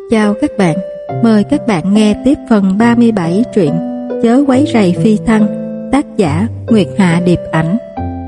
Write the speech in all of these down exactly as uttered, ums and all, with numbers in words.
Chào các bạn, mời các bạn nghe tiếp phần ba mươi bảy truyện Chớ quấy rầy phi thăng, tác giả Nguyệt Hạ Điệp Ảnh.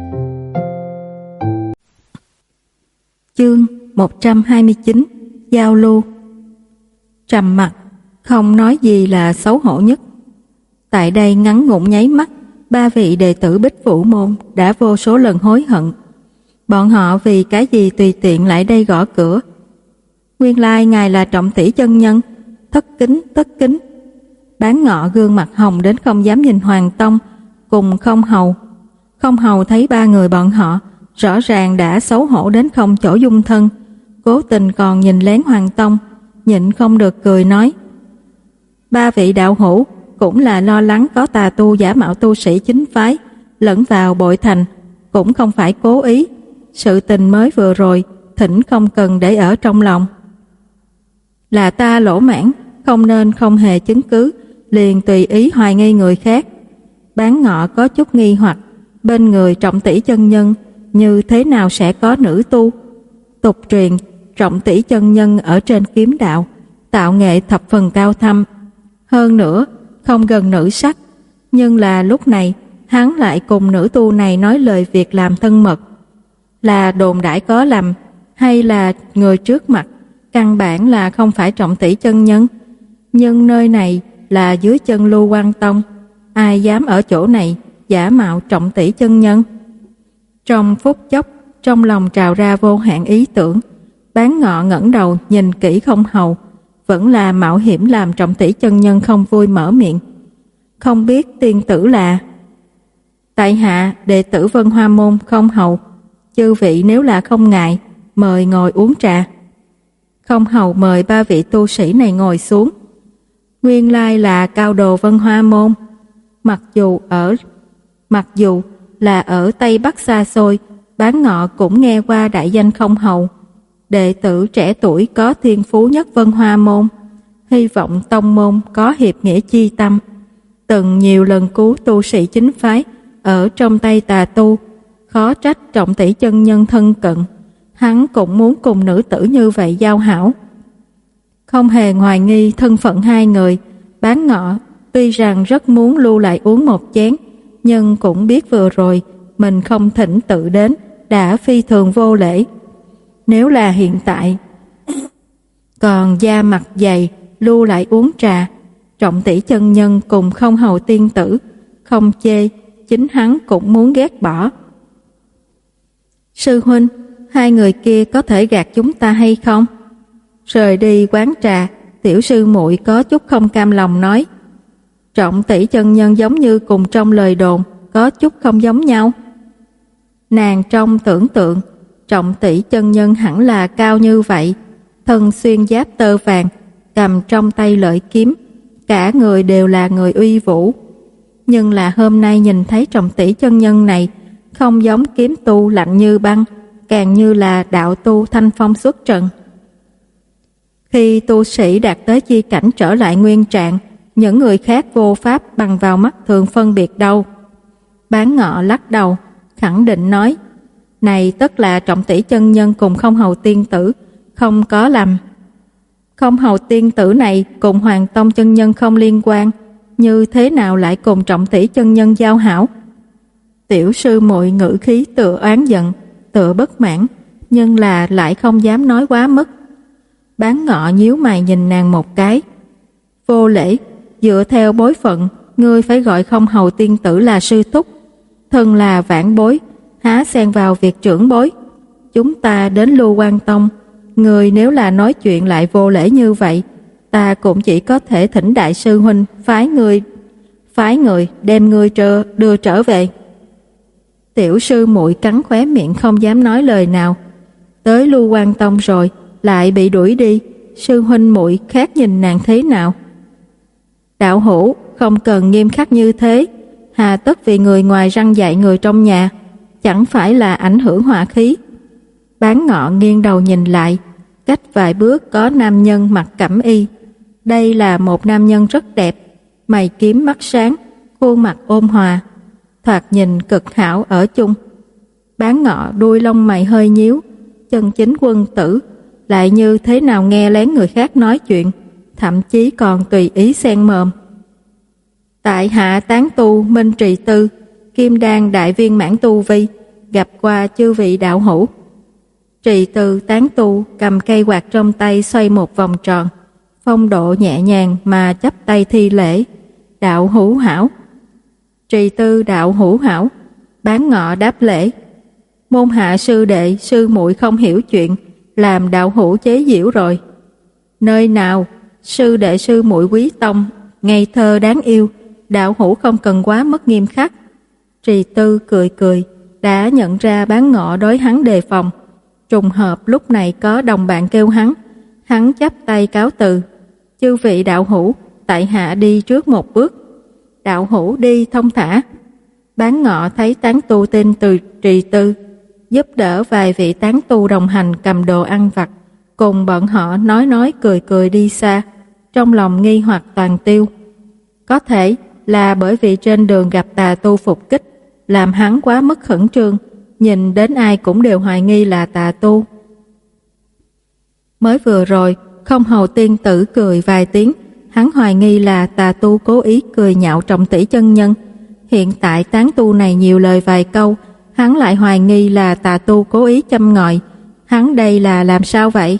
Chương một trăm hai mươi chín. Giao lưu. Trầm mặc, không nói gì là xấu hổ nhất. Tại đây ngắn ngủn nháy mắt, ba vị đệ tử Bích Vũ Môn đã vô số lần hối hận. Bọn họ vì cái gì tùy tiện lại đây gõ cửa? Nguyên lai ngài là Trọng Tỷ chân nhân. Thất kính, thất kính. Bán Ngọ gương mặt hồng đến không dám nhìn Hoàng Tông cùng Không Hầu. Không Hầu thấy ba người bọn họ rõ ràng đã xấu hổ đến không chỗ dung thân, cố tình còn nhìn lén Hoàng Tông, nhịn không được cười nói: ba vị đạo hữu cũng là lo lắng có tà tu giả mạo tu sĩ chính phái lẫn vào bội thành, cũng không phải cố ý. Sự tình mới vừa rồi, thỉnh không cần để ở trong lòng. Là ta lỗ mãn, không nên không hề chứng cứ liền tùy ý hoài nghi người khác. Bán Ngọ có chút nghi hoặc, bên người Trọng Tỷ chân nhân như thế nào sẽ có nữ tu? Tục truyền Trọng Tỷ chân nhân ở trên kiếm đạo tạo nghệ thập phần cao thâm, hơn nữa không gần nữ sắc, nhưng là lúc này hắn lại cùng nữ tu này nói lời việc làm thân mật. Là đồn đãi có lầm, hay là người trước mặt căn bản là không phải Trọng Tỷ chân nhân? Nhưng nơi này là dưới chân Lưu Quang Tông, ai dám ở chỗ này giả mạo Trọng Tỷ chân nhân? Trong phút chốc, trong lòng trào ra vô hạn ý tưởng. Bán Ngọ ngẩng đầu nhìn kỹ Không Hầu, vẫn là mạo hiểm làm Trọng Tỷ chân nhân không vui mở miệng. Không biết tiên tử là? Tại hạ đệ tử Vân Hoa Môn Không Hầu. Chư vị nếu là không ngại, mời ngồi uống trà. Không Hầu mời ba vị tu sĩ này ngồi xuống. Nguyên lai là cao đồ Vân Hoa Môn. Mặc dù ở mặc dù là ở Tây Bắc xa xôi, Bán Ngọ cũng nghe qua đại danh Không Hầu, đệ tử trẻ tuổi có thiên phú nhất Vân Hoa Môn. Hy vọng tông môn có hiệp nghĩa chi tâm, từng nhiều lần cứu tu sĩ chính phái ở trong tay tà tu. Khó trách Trọng Tỷ chân nhân thân cận, hắn cũng muốn cùng nữ tử như vậy giao hảo. Không hề hoài nghi thân phận hai người, Bán Ngọ tuy rằng rất muốn lưu lại uống một chén, nhưng cũng biết vừa rồi mình không thỉnh tự đến đã phi thường vô lễ. Nếu là hiện tại còn da mặt dày lưu lại uống trà, Trọng Tỷ chân nhân cùng Không Hầu tiên tử không chê, chính hắn cũng muốn ghét bỏ. Sư huynh, hai người kia có thể gạt chúng ta hay không? Rời đi quán trà, tiểu sư muội có chút không cam lòng nói: Trọng Tỷ chân nhân giống như cùng trong lời đồn có chút không giống nhau. Nàng trong tưởng tượng Trọng Tỷ chân nhân hẳn là cao như vậy, thân xuyên giáp tơ vàng, cầm trong tay lợi kiếm, cả người đều là người uy vũ. Nhưng là hôm nay nhìn thấy Trọng Tỷ chân nhân này, không giống kiếm tu lạnh như băng, càng như là đạo tu thanh phong xuất trận. Khi tu sĩ đạt tới chi cảnh trở lại nguyên trạng, những người khác vô pháp bằng vào mắt thường phân biệt đâu. Bán Ngọ lắc đầu, khẳng định nói: này tất là Trọng Tỷ chân nhân cùng Không Hầu tiên tử, không có lầm. Không Hầu tiên tử này cùng Hoàng Tông chân nhân không liên quan, như thế nào lại cùng Trọng Tỷ chân nhân giao hảo? Tiểu sư muội ngữ khí tựa oán giận, tựa bất mãn, nhưng là lại không dám nói quá mức. Bán Ngọ nhíu mày nhìn nàng một cái. Vô lễ, dựa theo bối phận, ngươi phải gọi Không Hầu tiên tử là sư thúc. Thân là vãn bối, há xen vào việc trưởng bối. Chúng ta đến Lưu Quang Tông, ngươi nếu là nói chuyện lại vô lễ như vậy, ta cũng chỉ có thể thỉnh đại sư huynh phái người phái người đem ngươi trơ đưa trở về. Tiểu sư muội cắn khóe miệng không dám nói lời nào. Tới Lưu Quang Tông rồi lại bị đuổi đi, sư huynh muội khác nhìn nàng thế nào? Đạo hữu không cần nghiêm khắc như thế, hà tất vì người ngoài răn dạy người trong nhà, chẳng phải là ảnh hưởng hòa khí. Bán Ngọ nghiêng đầu nhìn lại, cách vài bước có nam nhân mặc cẩm y. Đây là một nam nhân rất đẹp, mày kiếm mắt sáng, khuôn mặt ôn hòa, thoạt nhìn cực hảo ở chung. Bán Ngọ đuôi lông mày hơi nhíu, chân chính quân tử, lại như thế nào nghe lén người khác nói chuyện, thậm chí còn tùy ý xen mồm. Tại hạ tán tu Minh Trì Tư, kim đan đại viên mãn tu vi, gặp qua chư vị đạo hữu. Trì Tư tán tu cầm cây quạt trong tay xoay một vòng tròn, phong độ nhẹ nhàng mà chắp tay thi lễ. Đạo hữu hảo. Trì Tư đạo hữu hảo. Bán Ngọ đáp lễ. Môn hạ sư đệ sư muội không hiểu chuyện, làm đạo hữu chế giễu rồi. Nơi nào, sư đệ sư muội quý tông, ngây thơ đáng yêu, đạo hữu không cần quá mức nghiêm khắc. Trì Tư cười cười, đã nhận ra Bán Ngọ đối hắn đề phòng. Trùng hợp lúc này có đồng bạn kêu hắn, hắn chắp tay cáo từ. Chư vị đạo hữu, tại hạ đi trước một bước. Đạo hữu đi thông thả. Bán Ngọ thấy tán tu tên từ Trì Tư, giúp đỡ vài vị tán tu đồng hành cầm đồ ăn vặt, cùng bọn họ nói nói cười cười đi xa, trong lòng nghi hoặc toàn tiêu. Có thể là bởi vì trên đường gặp tà tu phục kích, làm hắn quá mức khẩn trương, nhìn đến ai cũng đều hoài nghi là tà tu. Mới vừa rồi, Không Hầu tiên tử cười vài tiếng, hắn hoài nghi là tà tu cố ý cười nhạo Trọng Tỷ chân nhân. Hiện tại tán tu này nhiều lời vài câu, hắn lại hoài nghi là tà tu cố ý châm ngòi. Hắn đây là làm sao vậy?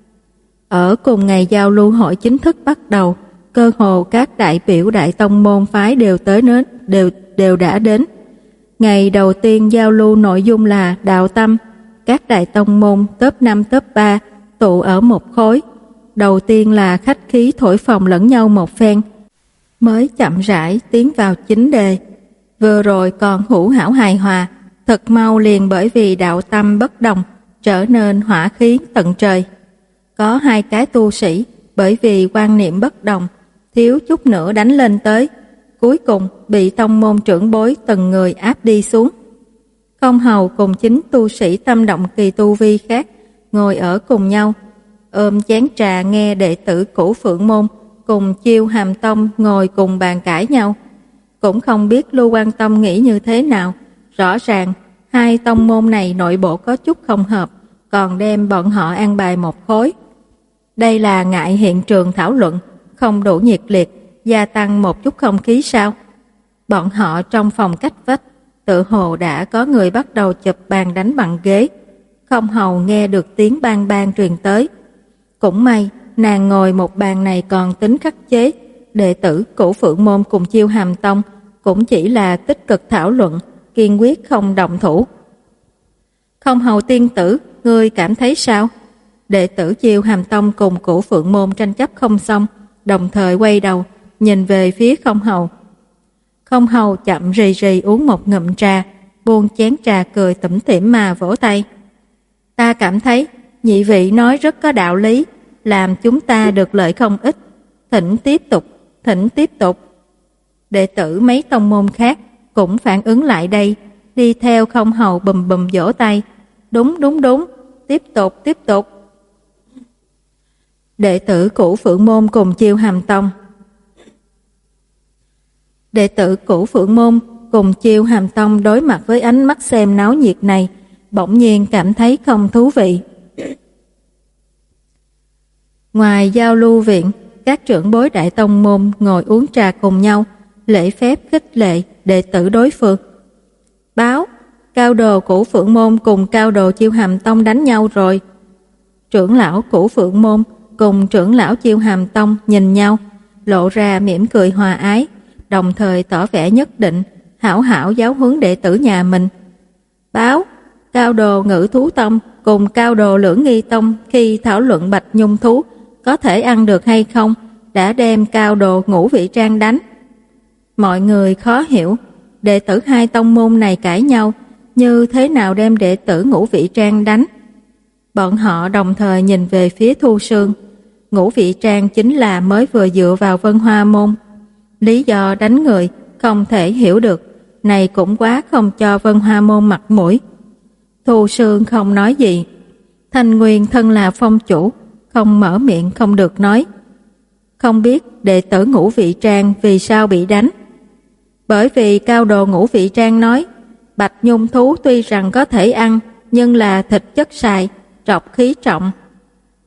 Ở cùng ngày giao lưu hội chính thức bắt đầu, cơ hồ các đại biểu đại tông môn phái đều tới đến, đều đều đã đến. Ngày đầu tiên giao lưu nội dung là đạo tâm, các đại tông môn top năm top ba tụ ở một khối. Đầu tiên là khách khí thổi phồng lẫn nhau một phen, mới chậm rãi tiến vào chính đề. Vừa rồi còn hữu hảo hài hòa, thật mau liền bởi vì đạo tâm bất đồng trở nên hỏa khí tận trời. Có hai cái tu sĩ bởi vì quan niệm bất đồng, thiếu chút nữa đánh lên tới, cuối cùng bị tông môn trưởng bối từng người áp đi xuống. Không Hầu cùng chính tu sĩ tâm động kỳ tu vi khác ngồi ở cùng nhau, ôm chén trà nghe đệ tử cũ Phượng môn cùng Chiêu Hàm Tông ngồi cùng bàn cãi nhau. Cũng không biết Lưu Quan Tông nghĩ như thế nào, rõ ràng hai tông môn này nội bộ có chút không hợp, còn đem bọn họ an bài một khối. Đây là ngại hiện trường thảo luận không đủ nhiệt liệt, gia tăng một chút không khí sao? Bọn họ trong phòng cách vách, tự hồ đã có người bắt đầu chụp bàn đánh bằng ghế. Không Hầu nghe được tiếng bang bang truyền tới. Cũng may, nàng ngồi một bàn này còn tính khắc chế, đệ tử Cửu Phượng môn cùng Chiêu Hàm Tông cũng chỉ là tích cực thảo luận, kiên quyết không động thủ. Không Hầu tiên tử, ngươi cảm thấy sao? Đệ tử Chiêu Hàm Tông cùng Cửu Phượng môn tranh chấp không xong, đồng thời quay đầu, nhìn về phía Không Hầu. Không Hầu chậm rì rì uống một ngụm trà, buông chén trà cười tủm tỉm mà vỗ tay. Ta cảm thấy nhị vị nói rất có đạo lý, làm chúng ta được lợi không ít. Thỉnh tiếp tục, thỉnh tiếp tục. Đệ tử mấy tông môn khác cũng phản ứng lại đây, đi theo Không Hầu bùm bùm vỗ tay. Đúng đúng đúng, tiếp tục tiếp tục. Đệ tử Cửu Phượng môn cùng Chiêu Hàm Tông. Đệ tử Cửu Phượng môn cùng Chiêu Hàm Tông đối mặt với ánh mắt xem náo nhiệt này, bỗng nhiên cảm thấy không thú vị. Ngoài giao lưu viện, các trưởng bối đại tông môn ngồi uống trà cùng nhau, lễ phép khích lệ đệ tử đối phương. Báo, cao đồ Cửu Phượng môn cùng cao đồ Chiêu Hàm Tông đánh nhau rồi. Trưởng lão Cửu Phượng môn cùng trưởng lão Chiêu Hàm Tông nhìn nhau, lộ ra mỉm cười hòa ái, đồng thời tỏ vẻ nhất định hảo hảo giáo huấn đệ tử nhà mình. Báo, cao đồ Ngự Thú Tông cùng cao đồ Lưỡng Nghi Tông khi thảo luận bạch nhung thú có thể ăn được hay không, đã đem cao đồ Ngũ Vị Trang đánh. Mọi người khó hiểu, đệ tử hai tông môn này cãi nhau, như thế nào đem đệ tử Ngũ Vị Trang đánh. Bọn họ đồng thời nhìn về phía Thu Sương. Ngũ Vị Trang chính là mới vừa dựa vào Vân Hoa môn. Lý do đánh người không thể hiểu được, này cũng quá không cho Vân Hoa môn mặt mũi. Thu Sương không nói gì. Thanh Nguyên thân là phong chủ, không mở miệng không được nói. Không biết đệ tử Ngũ Vị Trang vì sao bị đánh. Bởi vì cao đồ Ngũ Vị Trang nói, bạch nhung thú tuy rằng có thể ăn, nhưng là thịt chất xài, trọc khí trọng.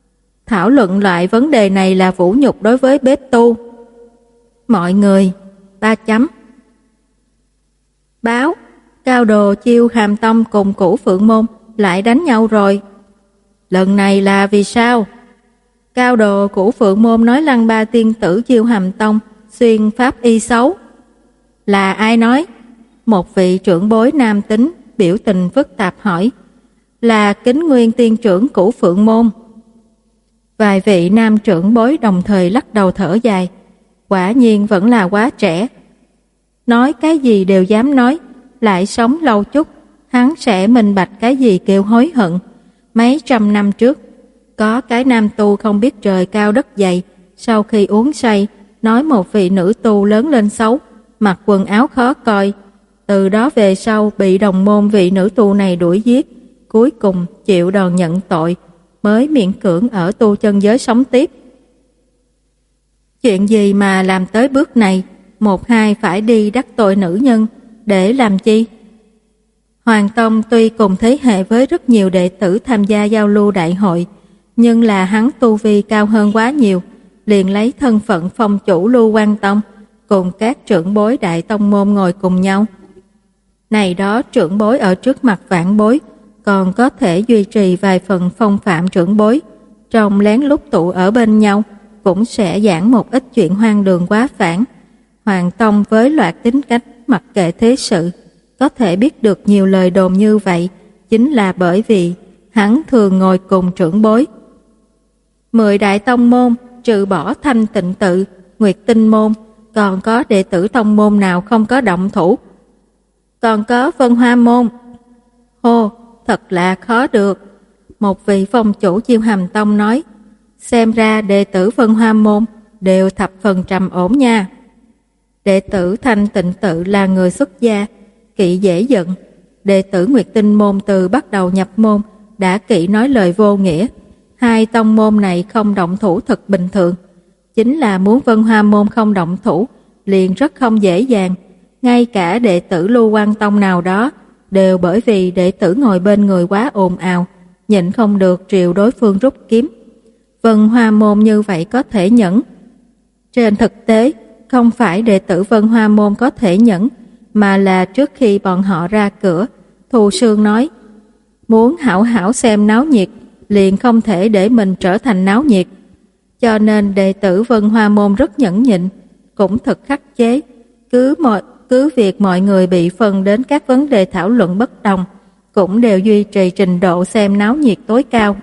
thảo luận loại vấn đề này là vũ nhục đối với bếp tu. Mọi người, ba chấm. Báo, Cao Đồ Chiêu Hàm Tông cùng Cửu Phượng Môn lại đánh nhau rồi. Lần này là vì sao? Cao Đồ Cửu Phượng Môn nói Lăng Ba tiên tử Chiêu Hàm Tông xuyên pháp y xấu. Là ai nói? Một vị trưởng bối nam tính biểu tình phức tạp hỏi. Là Kính Nguyên tiên trưởng Cửu Phượng Môn. Vài vị nam trưởng bối đồng thời lắc đầu thở dài. Quả nhiên vẫn là quá trẻ. Nói cái gì đều dám nói, lại sống lâu chút, hắn sẽ minh bạch cái gì kêu hối hận. Mấy trăm năm trước, có cái nam tu không biết trời cao đất dày, sau khi uống say, nói một vị nữ tu lớn lên xấu, mặc quần áo khó coi. Từ đó về sau bị đồng môn vị nữ tu này đuổi giết, cuối cùng chịu đòn nhận tội, mới miễn cưỡng ở tu chân giới sống tiếp. Chuyện gì mà làm tới bước này, một hai phải đi đắc tội nữ nhân, để làm chi? Hoàng Tông tuy cùng thế hệ với rất nhiều đệ tử tham gia giao lưu đại hội, nhưng là hắn tu vi cao hơn quá nhiều, liền lấy thân phận phong chủ Lưu Quan Tông, cùng các trưởng bối đại tông môn ngồi cùng nhau. Này đó trưởng bối ở trước mặt vãn bối, còn có thể duy trì vài phần phong phạm trưởng bối, trong lén lút tụ ở bên nhau, cũng sẽ giảng một ít chuyện hoang đường quá phản. Hoàng Tông với loạt tính cách mặc kệ thế sự, có thể biết được nhiều lời đồn như vậy, chính là bởi vì hắn thường ngồi cùng trưởng bối. Mười đại tông môn, trừ bỏ Thanh Tịnh Tự, Nguyệt Tinh môn, còn có đệ tử tông môn nào không có động thủ? Còn có Vân Hoa môn. Hô, thật là khó được. Một vị phong chủ Chiêu Hàm Tông nói, xem ra đệ tử Vân Hoa môn đều thập phần trầm ổn nha. Đệ tử Thanh Tịnh Tự là người xuất gia, kỵ dễ giận. Đệ tử Nguyệt Tinh môn từ bắt đầu nhập môn đã kỵ nói lời vô nghĩa. Hai tông môn này không động thủ thật bình thường. Chính là muốn Vân Hoa môn không động thủ, liền rất không dễ dàng. Ngay cả đệ tử Lưu Quan Tông nào đó đều bởi vì đệ tử ngồi bên người quá ồn ào, nhịn không được triệu đối phương rút kiếm. Vân Hoa môn như vậy có thể nhẫn. Trên thực tế, không phải đệ tử Vân Hoa môn có thể nhẫn, mà là trước khi bọn họ ra cửa, Thù Sương nói, muốn hảo hảo xem náo nhiệt, liền không thể để mình trở thành náo nhiệt. Cho nên đệ tử Vân Hoa môn rất nhẫn nhịn, cũng thật khắc chế. Cứ mọi cứ việc mọi người bị phân đến các vấn đề thảo luận bất đồng, cũng đều duy trì trình độ xem náo nhiệt tối cao.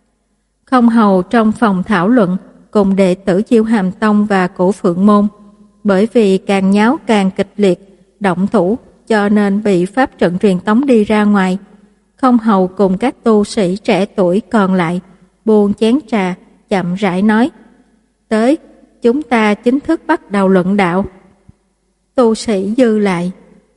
Không hầu trong phòng thảo luận cùng đệ tử Chiêu Hàm Tông và Cửu Phượng môn, bởi vì càng nháo càng kịch liệt, động thủ, cho nên bị pháp trận truyền tống đi ra ngoài. Không hầu cùng các tu sĩ trẻ tuổi còn lại buông chén trà, chậm rãi nói, tới, chúng ta chính thức bắt đầu luận đạo. Tu sĩ dư lại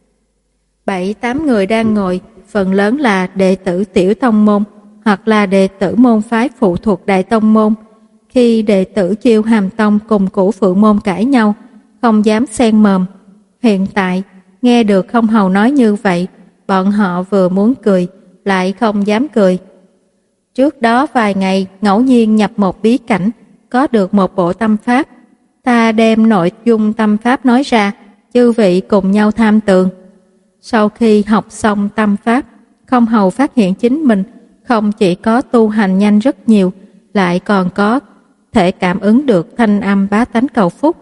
bảy tám người đang ngồi, phần lớn là đệ tử tiểu tông môn hoặc là đệ tử môn phái phụ thuộc đại tông môn. Khi đệ tử Chiêu Hàm Tông cùng Cửu Phượng môn cãi nhau, không dám xen mồm. Hiện tại nghe được Không Hầu nói như vậy, bọn họ vừa muốn cười lại không dám cười. Trước đó vài ngày ngẫu nhiên nhập một bí cảnh, có được một bộ tâm pháp, ta đem nội dung tâm pháp nói ra, chư vị cùng nhau tham tường. Sau khi học xong tâm pháp, Không Hầu phát hiện chính mình không chỉ có tu hành nhanh rất nhiều, lại còn có thể cảm ứng được thanh âm bá tánh cầu phúc.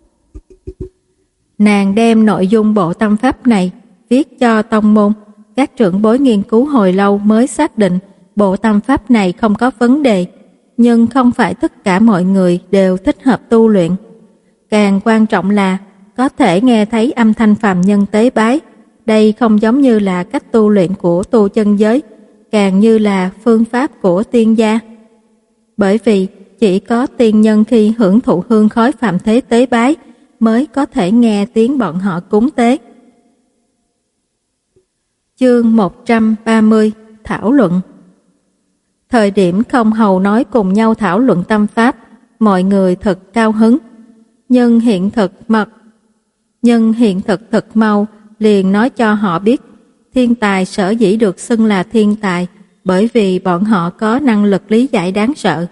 Nàng đem nội dung bộ tâm pháp này viết cho tông môn, các trưởng bối nghiên cứu hồi lâu mới xác định bộ tâm pháp này không có vấn đề, nhưng không phải tất cả mọi người đều thích hợp tu luyện. Càng quan trọng là có thể nghe thấy âm thanh phàm nhân tế bái. Đây không giống như là cách tu luyện của tu chân giới, càng như là phương pháp của tiên gia. Bởi vì chỉ có tiên nhân khi hưởng thụ hương khói phạm thế tế bái mới có thể nghe tiếng bọn họ cúng tế. Chương một trăm ba mươi Thảo luận. Thời điểm Không Hầu nói cùng nhau thảo luận tâm pháp, mọi người thật cao hứng. Nhưng hiện thực mật Nhưng hiện thực thật mau liền nói cho họ biết, thiên tài sở dĩ được xưng là thiên tài bởi vì bọn họ có năng lực lý giải đáng sợ.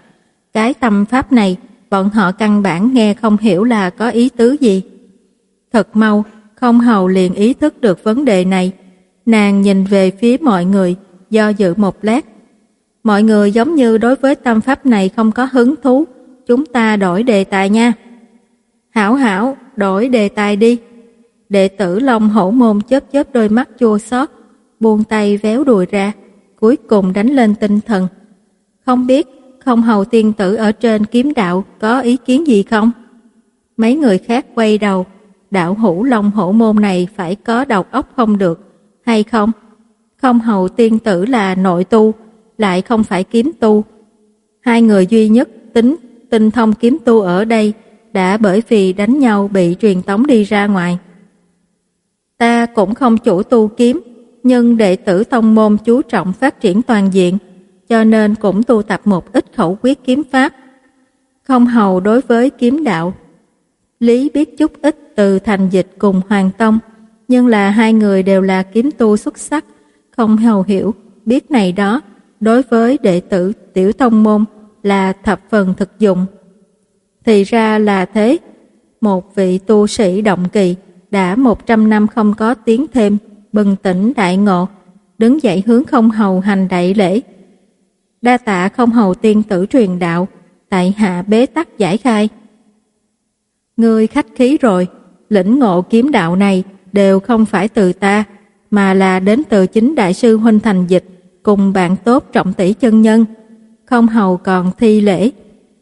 Cái tâm pháp này, bọn họ căn bản nghe không hiểu là có ý tứ gì. Thật mau, Không Hầu liền ý thức được vấn đề này. Nàng nhìn về phía mọi người, do dự một lát. Mọi người giống như đối với tâm pháp này không có hứng thú, chúng ta đổi đề tài nha. Hảo hảo, đổi đề tài đi. Đệ tử Long Hổ Môn chớp chớp đôi mắt chua xót, buông tay véo đùi ra, cuối cùng đánh lên tinh thần. Không biết Không Hầu tiên tử ở trên kiếm đạo có ý kiến gì không? Mấy người khác quay đầu, đạo hữu Long Hổ Môn này phải có đầu óc không được, hay không? Không Hầu tiên tử là nội tu, lại không phải kiếm tu. Hai người duy nhất tính tinh thông kiếm tu ở đây đã bởi vì đánh nhau bị truyền tống đi ra ngoài. Ta cũng không chủ tu kiếm, nhưng đệ tử tông môn chú trọng phát triển toàn diện, cho nên cũng tu tập một ít khẩu quyết kiếm pháp. Không Hầu đối với kiếm đạo lý biết chút ít từ Thành Dịch cùng Hoàng Tông, nhưng là hai người đều là kiếm tu xuất sắc, Không Hầu hiểu biết này đó, đối với đệ tử tiểu tông môn là thập phần thực dụng. Thì ra là thế, một vị tu sĩ động kỳ đã một trăm năm không có tiếng thêm, bừng tỉnh đại ngộ, đứng dậy hướng Không Hầu hành đại lễ. Đa tạ Không Hầu tiên tử truyền đạo, tại hạ bế tắc giải khai. Ngươi khách khí rồi, lĩnh ngộ kiếm đạo này đều không phải từ ta, mà là đến từ chính đại sư huynh Thành Dịch cùng bạn tốt Trọng Tỷ chân nhân. Không Hầu còn thi lễ.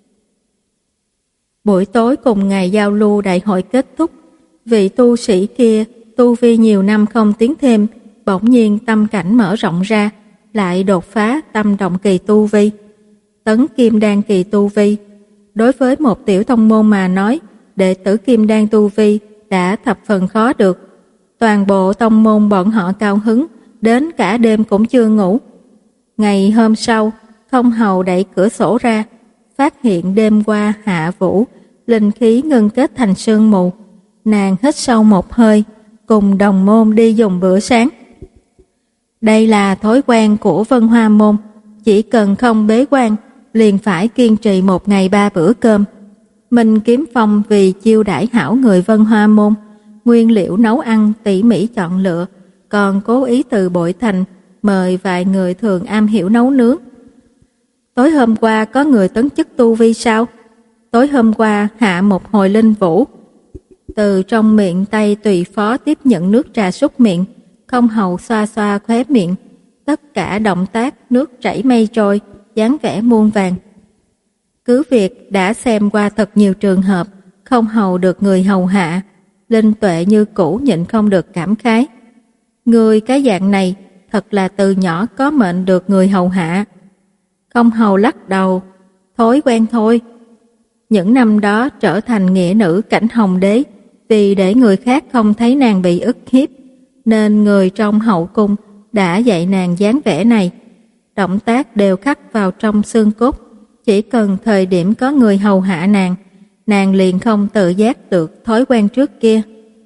Buổi tối cùng ngày giao lưu đại hội kết thúc, vị tu sĩ kia tu vi nhiều năm không tiến thêm, bỗng nhiên tâm cảnh mở rộng ra, lại đột phá tâm động kỳ tu vi, tấn kim đan kỳ tu vi. Đối với một tiểu tông môn mà nói, đệ tử kim đan tu vi đã thập phần khó được. Toàn bộ tông môn bọn họ cao hứng, đến cả đêm cũng chưa ngủ. Ngày hôm sau, Không Hầu đẩy cửa sổ ra, phát hiện đêm qua hạ vũ, linh khí ngưng kết thành sương mù. Nàng hít sâu một hơi, cùng đồng môn đi dùng bữa sáng. Đây là thói quen của Vân Hoa môn, chỉ cần không bế quan, liền phải kiên trì một ngày ba bữa cơm. Minh Kiếm Phong vì chiêu đãi hảo người Vân Hoa môn, nguyên liệu nấu ăn tỉ mỉ chọn lựa, còn cố ý từ Bội Thành mời vài người thường am hiểu nấu nướng. Tối hôm qua có người tấn chức tu vi sao? Tối hôm qua hạ một hồi linh vũ. Từ trong miệng tay tùy phó tiếp nhận nước trà súc miệng, Không Hầu xoa xoa khóe miệng, tất cả động tác nước chảy mây trôi, dáng vẻ muôn vàng. Cứ việc đã xem qua thật nhiều trường hợp, Không Hầu được người hầu hạ, linh tuệ như cũ nhịn không được cảm khái. Người cái dạng này thật là từ nhỏ có mệnh được người hầu hạ. Không Hầu lắc đầu, thói quen thôi. Những năm đó trở thành nghĩa nữ Cảnh Hồng Đế, vì để người khác không thấy nàng bị ức hiếp, nên người trong hậu cung đã dạy nàng dáng vẻ này. Động tác đều khắc vào trong xương cốt, chỉ cần thời điểm có người hầu hạ nàng, nàng liền không tự giác được thói quen trước kia.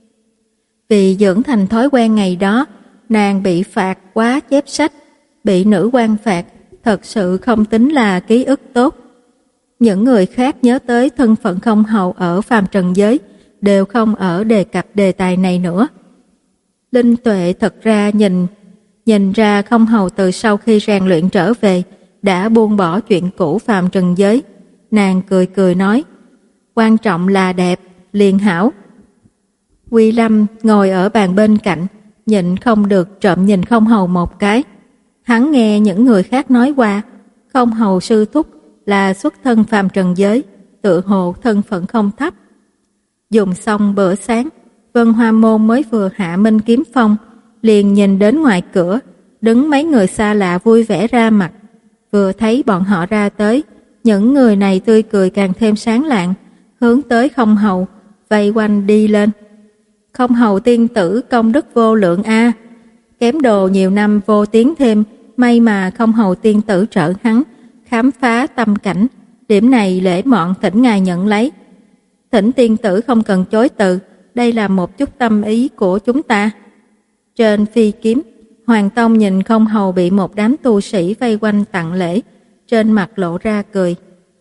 Vì dưỡng thành thói quen ngày đó, nàng bị phạt quá chép sách, bị nữ quan phạt, thật sự không tính là ký ức tốt. Những người khác nhớ tới thân phận Không Hầu ở phàm trần giới, đều không ở đề cập đề tài này nữa. Linh Tuệ thật ra nhìn nhìn ra Không Hầu từ sau khi rèn luyện trở về đã buông bỏ chuyện cũ phàm trần giới. Nàng cười cười nói, quan trọng là đẹp, liền hảo. Quy Lâm ngồi ở bàn bên cạnh, nhịn không được trộm nhìn Không Hầu một cái. Hắn nghe những người khác nói qua, Không Hầu sư thúc là xuất thân phàm trần giới, tự hồ thân phận không thấp. Dùng xong bữa sáng, Vân Hoa môn mới vừa hạ Minh Kiếm Phong, liền nhìn đến ngoài cửa, đứng mấy người xa lạ vui vẻ ra mặt. Vừa thấy bọn họ ra tới, những người này tươi cười càng thêm sáng lạng, hướng tới Không Hầu, vây quanh đi lên. Không Hầu tiên tử công đức vô lượng a, kém đồ nhiều năm vô tiến thêm, may mà Không Hầu tiên tử trợ hắn khám phá tâm cảnh, điểm này lễ mọn thỉnh ngài nhận lấy. Thỉnh tiên tử không cần chối từ, đây là một chút tâm ý của chúng ta. Trên phi kiếm, Hoàng Tông nhìn Không Hầu bị một đám tu sĩ vây quanh tặng lễ, trên mặt lộ ra cười.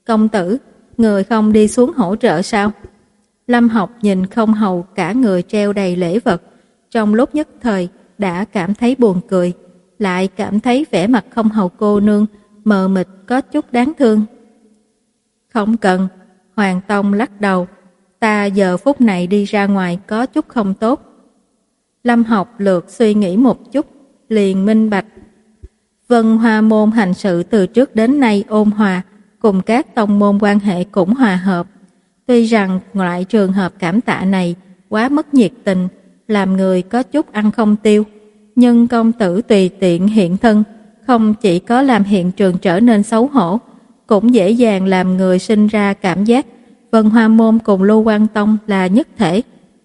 Công tử, người không đi xuống hỗ trợ sao? Lâm Học nhìn Không Hầu cả người treo đầy lễ vật, trong lúc nhất thời đã cảm thấy buồn cười, lại cảm thấy vẻ mặt Không Hầu cô nương mờ mịt có chút đáng thương. Không cần, Hoàng Tông lắc đầu, ta giờ phút này đi ra ngoài có chút không tốt. Lâm Học lược suy nghĩ một chút, liền minh bạch. Vân Hoa môn hành sự từ trước đến nay ôn hòa, cùng các tông môn quan hệ cũng hòa hợp. Tuy rằng loại trường hợp cảm tạ này quá mất nhiệt tình, làm người có chút ăn không tiêu, nhưng công tử tùy tiện hiện thân, không chỉ có làm hiện trường trở nên xấu hổ, cũng dễ dàng làm người sinh ra cảm giác Vân Hoa môn cùng Lưu Quan Tông là nhất thể.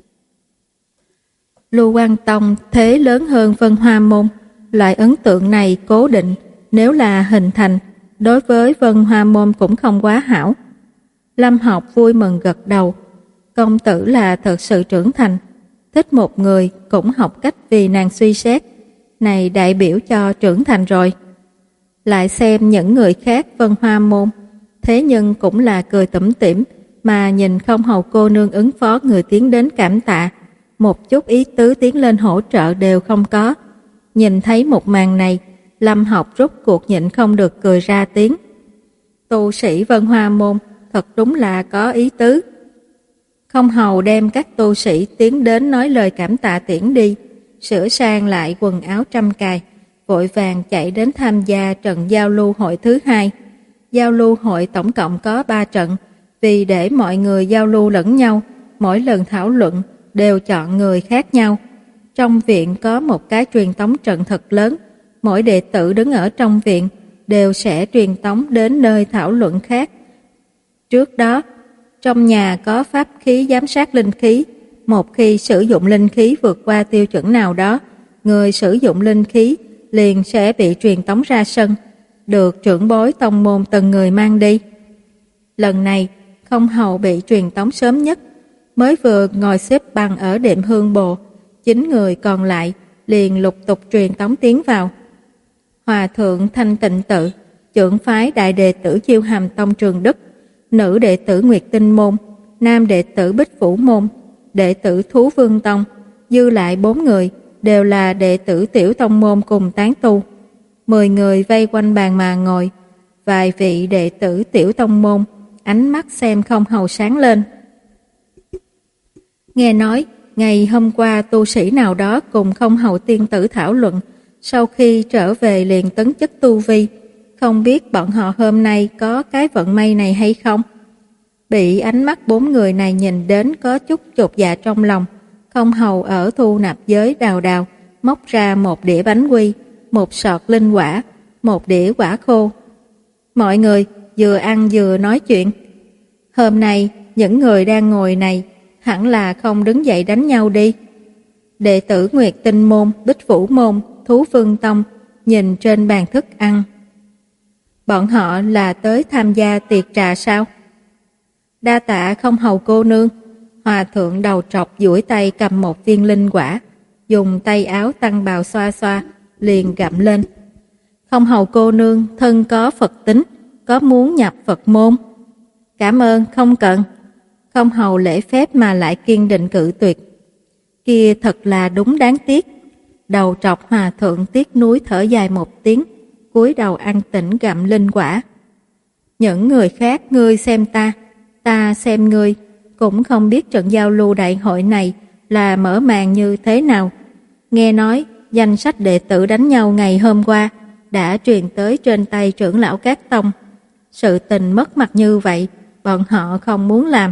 Lưu Quan Tông thế lớn hơn Vân Hoa môn, loại ấn tượng này cố định, nếu là hình thành, đối với Vân Hoa môn cũng không quá hảo. Lâm Học vui mừng gật đầu, công tử là thật sự trưởng thành, thích một người cũng học cách vì nàng suy xét, này đại biểu cho trưởng thành rồi. Lại xem những người khác Vân Hoa môn, thế nhưng cũng là cười tủm tỉm mà nhìn Không Hầu cô nương ứng phó người tiến đến cảm tạ, một chút ý tứ tiến lên hỗ trợ đều không có. Nhìn thấy một màn này, Lâm Học rốt cuộc nhịn không được cười ra tiếng. Tu sĩ Vân Hoa môn thật đúng là có ý tứ. Không Hầu đem các tu sĩ tiến đến nói lời cảm tạ tiễn đi, sửa sang lại quần áo trăm cài, vội vàng chạy đến tham gia trận giao lưu hội thứ hai. Giao lưu hội tổng cộng có ba trận, vì để mọi người giao lưu lẫn nhau, mỗi lần thảo luận đều chọn người khác nhau. Trong viện có một cái truyền tống trận thật lớn, mỗi đệ tử đứng ở trong viện đều sẽ truyền tống đến nơi thảo luận khác. Trước đó, trong nhà có pháp khí giám sát linh khí, một khi sử dụng linh khí vượt qua tiêu chuẩn nào đó, người sử dụng linh khí liền sẽ bị truyền tống ra sân, được trưởng bối tông môn từng người mang đi. Lần này, Không Hầu bị truyền tống sớm nhất, mới vừa ngồi xếp bằng ở đệm hương bồ, chín người còn lại liền lục tục truyền tống tiến vào. Hòa thượng Thanh Tịnh Tự, trưởng phái đại đệ tử Chiêu Hàm Tông Trường Đức, nữ đệ tử Nguyệt Tinh môn, nam đệ tử Bích Vũ môn, đệ tử Thú Vương Tông, dư lại bốn người đều là đệ tử Tiểu Tông môn cùng tán tu. Mười người vây quanh bàn mà ngồi, vài vị đệ tử Tiểu Tông môn ánh mắt xem Không Hầu sáng lên. Nghe nói ngày hôm qua tu sĩ nào đó cùng Không Hầu tiên tử thảo luận, sau khi trở về liền tấn chức tu vi, không biết bọn họ hôm nay có cái vận may này hay không. Bị ánh mắt bốn người này nhìn đến có chút chột dạ trong lòng, Không Hầu ở thu nạp giới đào đào, móc ra một đĩa bánh quy, một sọt linh quả, một đĩa quả khô. Mọi người vừa ăn vừa nói chuyện. Hôm nay những người đang ngồi này hẳn là không đứng dậy đánh nhau đi. Đệ tử Nguyệt Tinh môn, Bích Vũ môn, Thú Vương Tông nhìn trên bàn thức ăn. Bọn họ là tới tham gia tiệc trà sao? Đa tạ Không Hầu cô nương. Hòa thượng đầu trọc duỗi tay cầm một viên linh quả, dùng tay áo tăng bào xoa xoa, liền gặm lên. Không Hầu cô nương thân có Phật tính, có muốn nhập Phật môn? Cảm ơn, không cần. Không Hầu lễ phép mà lại kiên định cự tuyệt. Kia thật là đúng đáng tiếc. Đầu trọc hòa thượng tiếc nuối thở dài một tiếng, cúi đầu ăn tĩnh gặm linh quả. Những người khác ngươi xem ta, ta xem ngươi, cũng không biết trận giao lưu đại hội này là mở màn như thế nào. Nghe nói danh sách đệ tử đánh nhau ngày hôm qua đã truyền tới trên tay trưởng lão các tông. Sự tình mất mặt như vậy, bọn họ không muốn làm.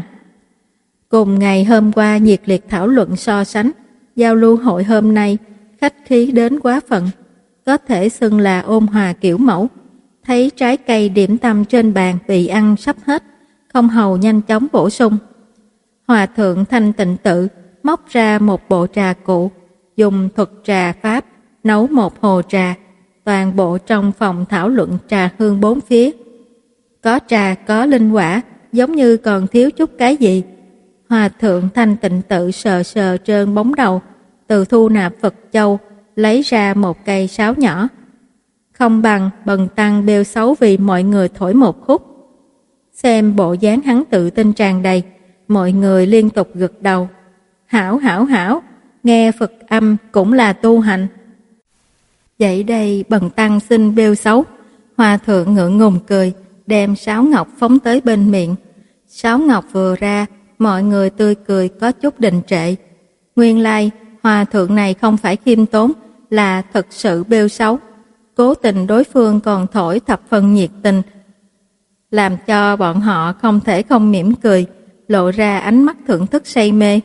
Cùng ngày hôm qua nhiệt liệt thảo luận so sánh, giao lưu hội hôm nay khách khí đến quá phận, có thể xưng là ôn hòa kiểu mẫu. Thấy trái cây điểm tâm trên bàn bị ăn sắp hết, Không Hầu nhanh chóng bổ sung. Hòa thượng Thanh Tịnh Tự móc ra một bộ trà cụ, dùng thuật trà pháp nấu một hồ trà, toàn bộ trong phòng thảo luận trà hương bốn phía. Có trà, có linh quả, giống như còn thiếu chút cái gì. Hòa thượng Thanh Tịnh Tự sờ sờ trơn bóng đầu, từ thu nạp Phật châu lấy ra một cây sáo nhỏ. Không bằng bần tăng bêu xấu vì mọi người thổi một khúc. Xem bộ dáng hắn tự tin tràn đầy, mọi người liên tục gật đầu. Hảo hảo hảo, nghe Phật âm cũng là tu hành. Vậy đây bần tăng xin bêu xấu. Hòa thượng ngượng ngùng cười, đem sáo ngọc phóng tới bên miệng. Sáo ngọc vừa ra, mọi người tươi cười có chút đình trệ. Nguyên lai, hòa thượng này không phải khiêm tốn, là thật sự bêu xấu. Cố tình đối phương còn thổi thập phần nhiệt tình, làm cho bọn họ không thể không mỉm cười, lộ ra ánh mắt thưởng thức say mê.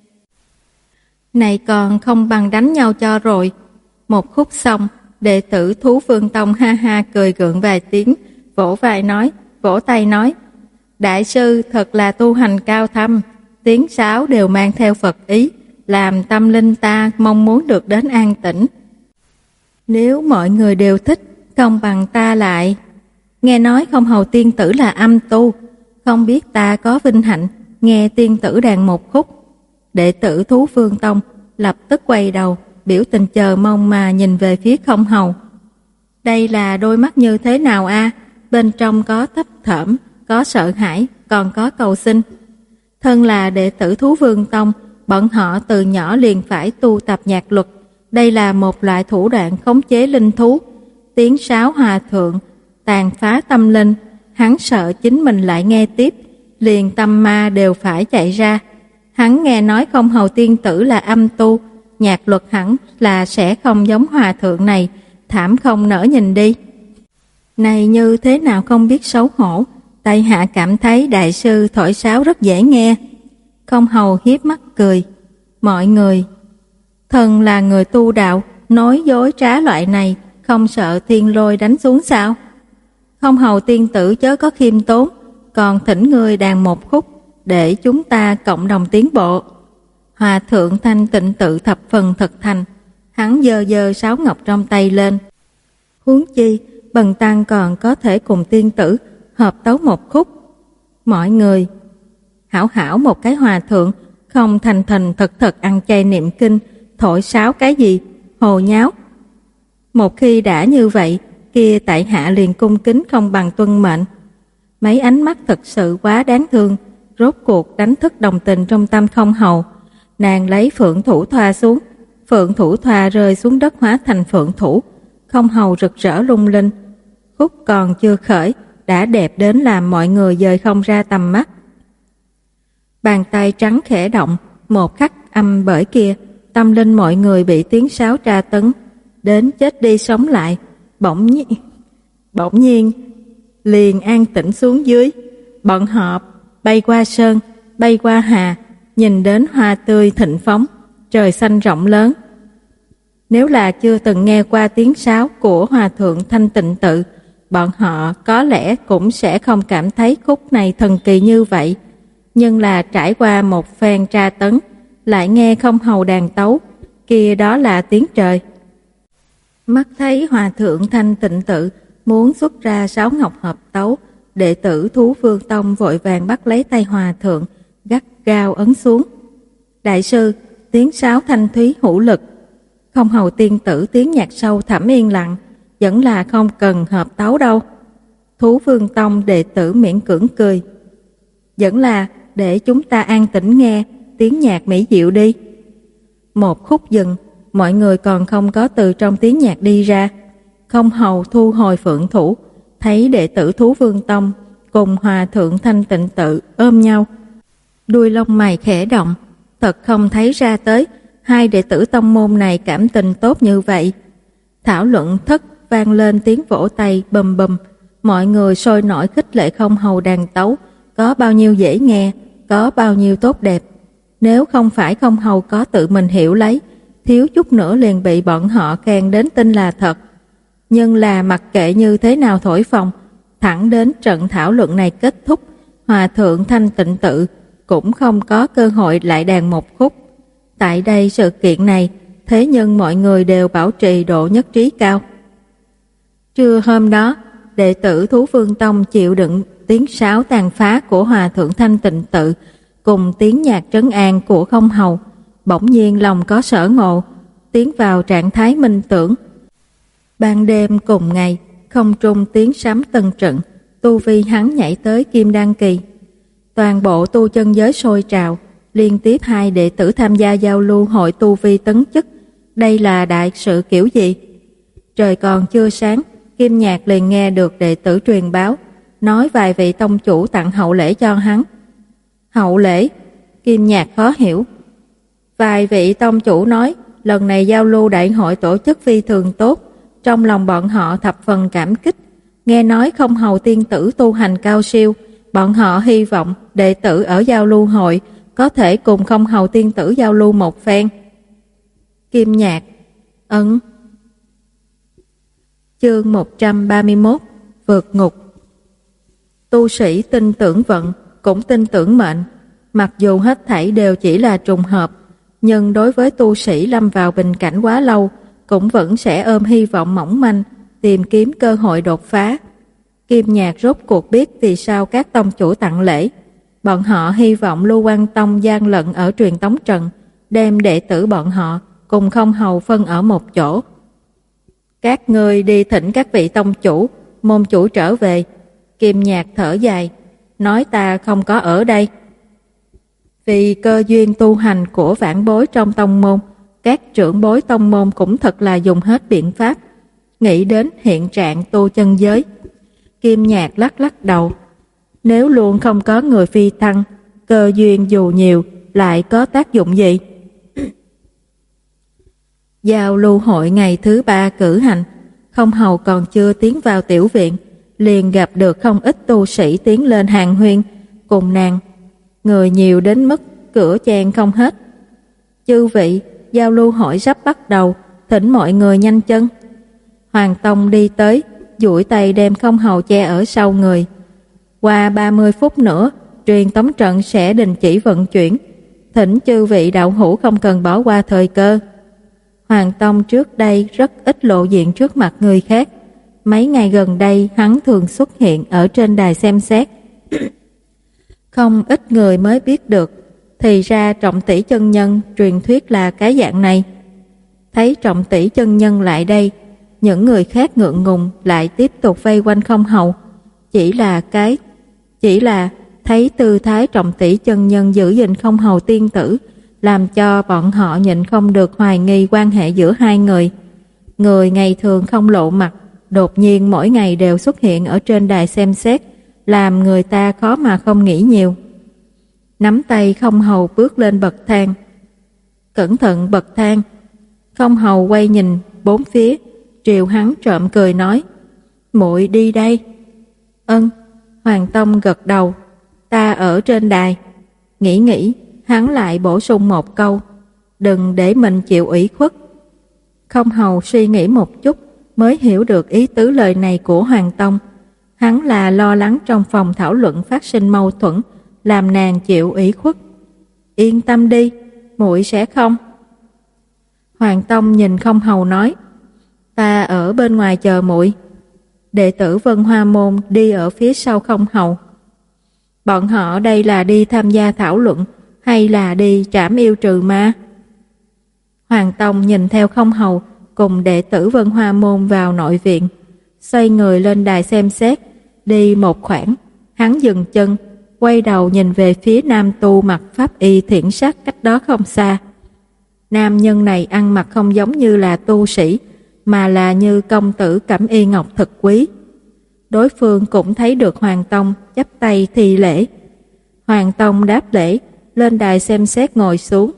Này còn không bằng đánh nhau cho rồi. Một khúc xong, đệ tử Thú Vương Tông ha ha cười gượng vài tiếng, vỗ vai nói, vỗ tay nói, đại sư thật là tu hành cao thâm, tiếng sáo đều mang theo Phật ý, làm tâm linh ta mong muốn được đến an tĩnh. Nếu mọi người đều thích, không bằng ta lại. Nghe nói Không Hầu tiên tử là âm tu, không biết ta có vinh hạnh nghe tiên tử đàn một khúc. Đệ tử Thú Vương Tông lập tức quay đầu, biểu tình chờ mong mà nhìn về phía Không Hầu. Đây là đôi mắt như thế nào a? Bên trong có thấp thởm, có sợ hãi, còn có cầu xin. Thân là đệ tử Thú Vương Tông, bọn họ từ nhỏ liền phải tu tập nhạc luật. Đây là một loại thủ đoạn khống chế linh thú. Tiếng sáo hòa thượng tàn phá tâm linh, hắn sợ chính mình lại nghe tiếp, liền tâm ma đều phải chạy ra. Hắn nghe nói Không Hầu tiên tử là âm tu, nhạc luật hẳn là sẽ không giống hòa thượng này, thảm không nỡ nhìn đi. Này như thế nào không biết xấu hổ, tại hạ cảm thấy đại sư thổi sáo rất dễ nghe. Không Hầu hiếp mắt cười. Mọi người, thần là người tu đạo, nói dối trá loại này, không sợ thiên lôi đánh xuống sao? Không Hầu tiên tử chớ có khiêm tốn, còn thỉnh người đàn một khúc, để chúng ta cộng đồng tiến bộ. Hòa thượng Thanh Tịnh tự thập phần thật thành, hắn giơ giơ sáo ngọc trong tay lên. Huống chi, bần tăng còn có thể cùng tiên tử hợp tấu một khúc. Mọi người, hảo hảo một cái hòa thượng, không thành thành thật thật ăn chay niệm kinh, thổi sáo cái gì, hồ nháo. Một khi đã như vậy, kia tại hạ liền cung kính không bằng tuân mệnh. Mấy ánh mắt thật sự quá đáng thương, rốt cuộc đánh thức đồng tình trong tâm Không Hầu. Nàng lấy phượng thủ thoa xuống, phượng thủ thoa rơi xuống đất hóa thành phượng thủ. Không Hầu rực rỡ lung linh, khúc còn chưa khởi, đã đẹp đến làm mọi người dời không ra tầm mắt. Bàn tay trắng khẽ động, một khắc âm bởi kia, tâm linh mọi người bị tiếng sáo tra tấn, đến chết đi sống lại, bỗng nhiên, bỗng nhiên, liền an tĩnh xuống dưới. Bọn họ bay qua sơn, bay qua hà, nhìn đến hoa tươi thịnh phóng, trời xanh rộng lớn. Nếu là chưa từng nghe qua tiếng sáo của Hòa thượng Thanh Tịnh tự, bọn họ có lẽ cũng sẽ không cảm thấy khúc này thần kỳ như vậy. Nhưng là trải qua một phen tra tấn, lại nghe Không Hầu đàn tấu, kia đó là tiếng trời. Mắt thấy Hòa thượng Thanh Tịnh tự muốn xuất ra sáo ngọc hợp tấu, đệ tử Thú Vương Tông vội vàng bắt lấy tay Hòa thượng, gắt gao ấn xuống. Đại sư, tiếng sáo thanh thúy hữu lực. Không Hầu tiên tử tiếng nhạc sâu thẳm yên lặng, vẫn là không cần hợp tấu đâu. Thú Vương Tông đệ tử miễn cưỡng cười. Vẫn là để chúng ta an tĩnh nghe tiếng nhạc mỹ diệu đi. Một khúc dừng, mọi người còn không có từ trong tiếng nhạc đi ra. Không Hầu thu hồi phượng thủ, thấy đệ tử Thú Vương Tông cùng Hòa thượng Thanh Tịnh tự ôm nhau. Đuôi lông mày khẽ động, thật không thấy ra tới hai đệ tử tông môn này cảm tình tốt như vậy. Thảo luận thất vang lên tiếng vỗ tay bầm bầm, mọi người sôi nổi khích lệ Không Hầu đàn tấu có bao nhiêu dễ nghe, có bao nhiêu tốt đẹp. Nếu không phải Không Hầu có tự mình hiểu lấy, thiếu chút nữa liền bị bọn họ khen đến tin là thật. Nhưng là mặc kệ như thế nào thổi phồng, thẳng đến trận thảo luận này kết thúc, Hòa thượng Thanh Tịnh tự cũng không có cơ hội lại đàn một khúc. Tại đây sự kiện này, thế nhưng mọi người đều bảo trì độ nhất trí cao. Trưa hôm đó, đệ tử Thú Vương Tông chịu đựng tiếng sáo tàn phá của Hòa thượng Thanh Tịnh tự cùng tiếng nhạc trấn an của Không Hầu, bỗng nhiên lòng có sở ngộ, tiến vào trạng thái minh tưởng. Ban đêm cùng ngày, không trung tiếng sấm từng trận, tu vi hắn nhảy tới kim đan kỳ. Toàn bộ tu chân giới sôi trào, liên tiếp hai đệ tử tham gia giao lưu hội tu vi tấn chức. Đây là đại sự kiểu gì? Trời còn chưa sáng, Kim Nhạc liền nghe được đệ tử truyền báo, nói vài vị tông chủ tặng hậu lễ cho hắn. Hậu lễ? Kim Nhạc khó hiểu. Vài vị tông chủ nói, lần này giao lưu đại hội tổ chức phi thường tốt, trong lòng bọn họ thập phần cảm kích. Nghe nói Không Hầu tiên tử tu hành cao siêu, bọn họ hy vọng đệ tử ở giao lưu hội có thể cùng Không Hầu tiên tử giao lưu một phen. Kim Nhạc ấn. Chương một trăm ba mươi mốt Vượt ngục. Tu sĩ tin tưởng vận, cũng tin tưởng mệnh. Mặc dù hết thảy đều chỉ là trùng hợp, nhưng đối với tu sĩ lâm vào bình cảnh quá lâu, cũng vẫn sẽ ôm hy vọng mỏng manh, tìm kiếm cơ hội đột phá. Kim Nhạc rốt cuộc biết vì sao các tông chủ tặng lễ. Bọn họ hy vọng Lưu Quan Tông gian lận ở truyền tống trận, đem đệ tử bọn họ cùng Không Hầu phân ở một chỗ. Các ngươi đi thỉnh các vị tông chủ, môn chủ trở về. Kim Nhạc thở dài, nói ta không có ở đây. Vì cơ duyên tu hành của vãn bối trong tông môn, các trưởng bối tông môn cũng thật là dùng hết biện pháp. Nghĩ đến hiện trạng tu chân giới, Kim Nhạc lắc lắc đầu. Nếu luôn không có người phi thăng, cơ duyên dù nhiều lại có tác dụng gì? Giao lưu hội ngày thứ ba cử hành, Không Hầu còn chưa tiến vào tiểu viện, liền gặp được không ít tu sĩ tiến lên hàng huyên cùng nàng. Người nhiều đến mức cửa chen không hết. Chư vị, giao lưu hội sắp bắt đầu, thỉnh mọi người nhanh chân. Hoàng Tông đi tới, duỗi tay đem Không Hầu che ở sau người. Qua ba mươi phút nữa, truyền tống trận sẽ đình chỉ vận chuyển. Thỉnh chư vị đạo hữu không cần bỏ qua thời cơ. Hoàng Tông trước đây rất ít lộ diện trước mặt người khác. Mấy ngày gần đây hắn thường xuất hiện ở trên đài xem xét. Không ít người mới biết được, thì ra Trọng Tỷ chân nhân truyền thuyết là cái dạng này. Thấy Trọng Tỷ chân nhân lại đây, những người khác ngượng ngùng lại tiếp tục vây quanh Không Hầu. Chỉ là cái, chỉ là thấy tư thái Trọng Tỷ chân nhân giữ gìn Không Hầu tiên tử, làm cho bọn họ nhịn không được hoài nghi quan hệ giữa hai người. Người ngày thường không lộ mặt, đột nhiên mỗi ngày đều xuất hiện ở trên đài xem xét, làm người ta khó mà không nghĩ nhiều. Nắm tay Không Hầu bước lên bậc thang. Cẩn thận bậc thang. Không Hầu quay nhìn bốn phía, triều hắn trộm cười nói, muội đi đây. Ân. Hoàng Tông gật đầu. Ta ở trên đài. Nghĩ nghĩ, hắn lại bổ sung một câu, đừng để mình chịu ủy khuất. Không Hầu suy nghĩ một chút mới hiểu được ý tứ lời này của Hoàng Tông. Hắn là lo lắng trong phòng thảo luận phát sinh mâu thuẫn, làm nàng chịu ủy khuất. Yên tâm đi, muội sẽ không. Hoàng Tông nhìn Không Hầu nói, ta ở bên ngoài chờ muội. Đệ tử Vân Hoa Môn đi ở phía sau Không Hầu. Bọn họ đây là đi tham gia thảo luận hay là đi trảm yêu trừ ma? Hoàng Tông nhìn theo Không Hầu cùng đệ tử Vân Hoa Môn vào nội viện, xoay người lên đài xem xét. Đi một khoảng, hắn dừng chân, quay đầu nhìn về phía nam tu mặc pháp y thiển sắc cách đó không xa. Nam nhân này ăn mặc không giống như là tu sĩ, mà là như công tử cẩm y ngọc thực quý. Đối phương cũng thấy được Hoàng Tông chắp tay thi lễ. Hoàng Tông đáp lễ, lên đài xem xét ngồi xuống.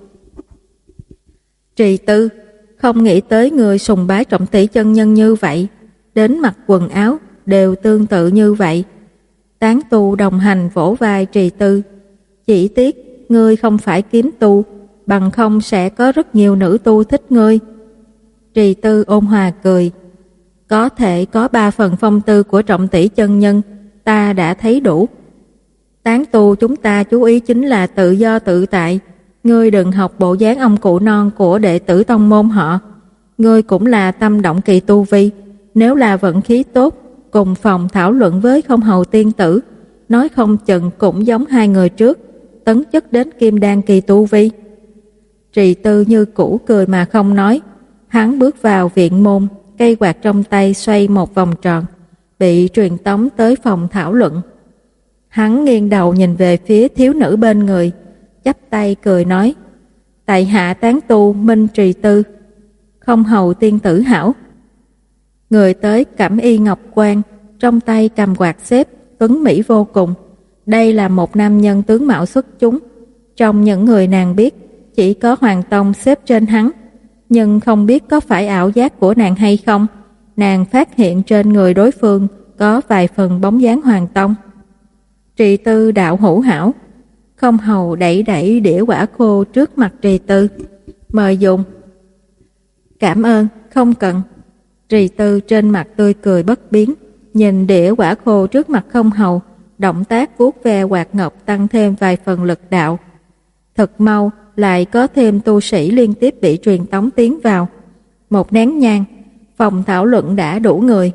Trì Tư, không nghĩ tới người sùng bái Trọng Tỷ chân nhân như vậy, đến mặc quần áo đều tương tự như vậy. Tán tu đồng hành vỗ vai Trì Tư, chỉ tiếc ngươi không phải kiếm tu, bằng không sẽ có rất nhiều nữ tu thích ngươi. Trì Tư ôn hòa cười, có thể có ba phần phong tư của Trọng Tỷ chân nhân, ta đã thấy đủ. Tán tu chúng ta chú ý chính là tự do tự tại, ngươi đừng học bộ dáng ông cụ non của đệ tử tông môn họ. Ngươi cũng là tâm động kỳ tu vi, nếu là vận khí tốt, cùng phòng thảo luận với Không Hầu tiên tử, nói không chừng cũng giống hai người trước, tấn chức đến kim đan kỳ tu vi. Trì Tư như cũ cười mà không nói. Hắn bước vào viện môn, cây quạt trong tay xoay một vòng tròn, bị truyền tống tới phòng thảo luận. Hắn nghiêng đầu nhìn về phía thiếu nữ bên người, chắp tay cười nói: tại hạ tán tu Minh Trì Tư, không hầu tiên tử hảo. Người tới cẩm y ngọc quan, trong tay cầm quạt xếp, tuấn mỹ vô cùng. Đây là một nam nhân tướng mạo xuất chúng. Trong những người nàng biết, chỉ có Hoàng Tông xếp trên hắn. Nhưng không biết có phải ảo giác của nàng hay không, nàng phát hiện trên người đối phương có vài phần bóng dáng Hoàng Tông. Trì Tư đạo hữu hảo. Không hầu đẩy đẩy đĩa quả khô trước mặt Trì Tư: mời dùng. Cảm ơn, không cần. Trì Tư trên mặt tươi cười bất biến, nhìn đĩa quả khô trước mặt không hầu, động tác vuốt ve quạt ngọc tăng thêm vài phần lực đạo. Thật mau lại có thêm tu sĩ liên tiếp bị truyền tống tiến vào. Một nén nhang, phòng thảo luận đã đủ người.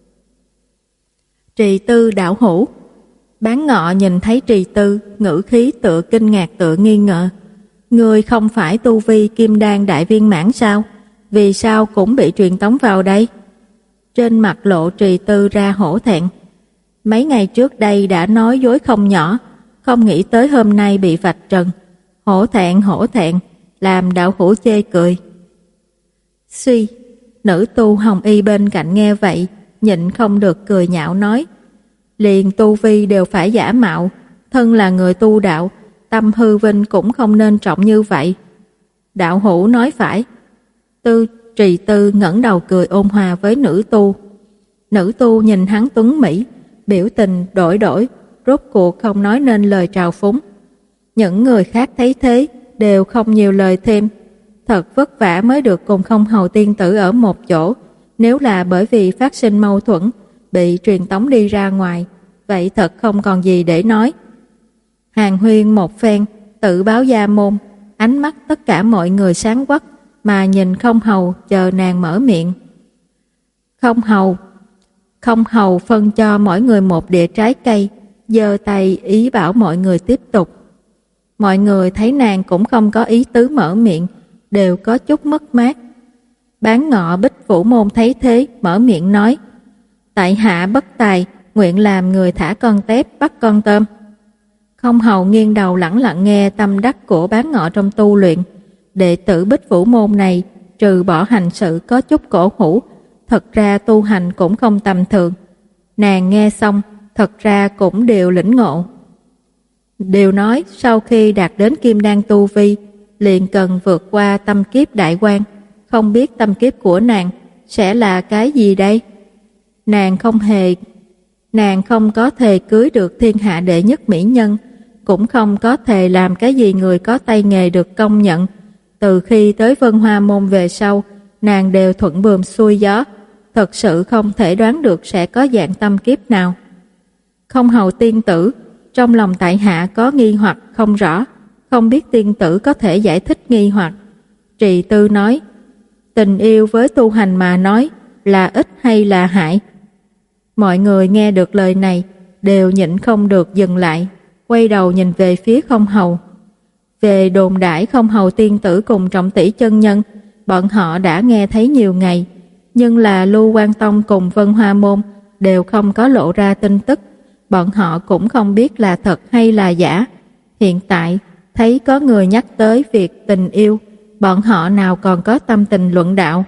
Trì Tư đạo hữu. Bán Ngọ nhìn thấy Trì Tư, ngữ khí tựa kinh ngạc tựa nghi ngờ. Ngươi không phải tu vi kim đan đại viên mãn sao? Vì sao cũng bị truyền tống vào đây? Trên mặt lộ Trì Tư ra hổ thẹn. Mấy ngày trước đây đã nói dối không nhỏ, không nghĩ tới hôm nay bị vạch trần. Hổ thẹn hổ thẹn, làm đạo hữu chê cười. Suy, nữ tu hồng y bên cạnh nghe vậy, nhịn không được cười nhạo nói: liền tu vi đều phải giả mạo, thân là người tu đạo, tâm hư vinh cũng không nên trọng như vậy. Đạo hữu nói phải. Tư Trì Tư ngẩng đầu cười ôn hòa với nữ tu. Nữ tu nhìn hắn tuấn mỹ, biểu tình đổi đổi, rốt cuộc không nói nên lời trào phúng. Những người khác thấy thế đều không nhiều lời thêm. Thật vất vả mới được cùng không hầu tiên tử ở một chỗ, nếu là bởi vì phát sinh mâu thuẫn bị truyền tống đi ra ngoài, vậy thật không còn gì để nói. Hàn huyên một phen, tự báo gia môn, ánh mắt tất cả mọi người sáng quắc mà nhìn không hầu chờ nàng mở miệng. Không hầu Không hầu phân cho mỗi người một đĩa trái cây, giơ tay ý bảo mọi người tiếp tục. Mọi người thấy nàng cũng không có ý tứ mở miệng, đều có chút mất mát. Bán Ngọ Bích Vũ Môn thấy thế, mở miệng nói: tại hạ bất tài, nguyện làm người thả con tép bắt con tôm. Không hầu nghiêng đầu lẳng lặng nghe tâm đắc của Bán Ngọ trong tu luyện. Đệ tử Bích Vũ Môn này trừ bỏ hành sự có chút cổ hủ, thật ra tu hành cũng không tầm thường. Nàng nghe xong, thật ra cũng đều lĩnh ngộ. Đều nói sau khi đạt đến kim đan tu vi, liền cần vượt qua tâm kiếp đại quan. Không biết tâm kiếp của nàng sẽ là cái gì đây? Nàng không hề Nàng không có thể cưới được thiên hạ đệ nhất mỹ nhân, cũng không có thể làm cái gì người có tay nghề được công nhận. Từ khi tới Vân Hoa Môn về sau, nàng đều thuận buồm xuôi gió, thật sự không thể đoán được sẽ có dạng tâm kiếp nào. Không hầu tiên tử, trong lòng tại hạ có nghi hoặc không rõ, không biết tiên tử có thể giải thích nghi hoặc. Trì Tư nói: tình yêu với tu hành mà nói là ích hay là hại? Mọi người nghe được lời này đều nhịn không được dừng lại, quay đầu nhìn về phía không hầu. Về đồn đãi không hầu tiên tử cùng trọng tỷ chân nhân, bọn họ đã nghe thấy nhiều ngày, nhưng là Lưu Quan Tông cùng Vân Hoa Môn đều không có lộ ra tin tức, bọn họ cũng không biết là thật hay là giả. Hiện tại thấy có người nhắc tới việc tình yêu, bọn họ nào còn có tâm tình luận đạo.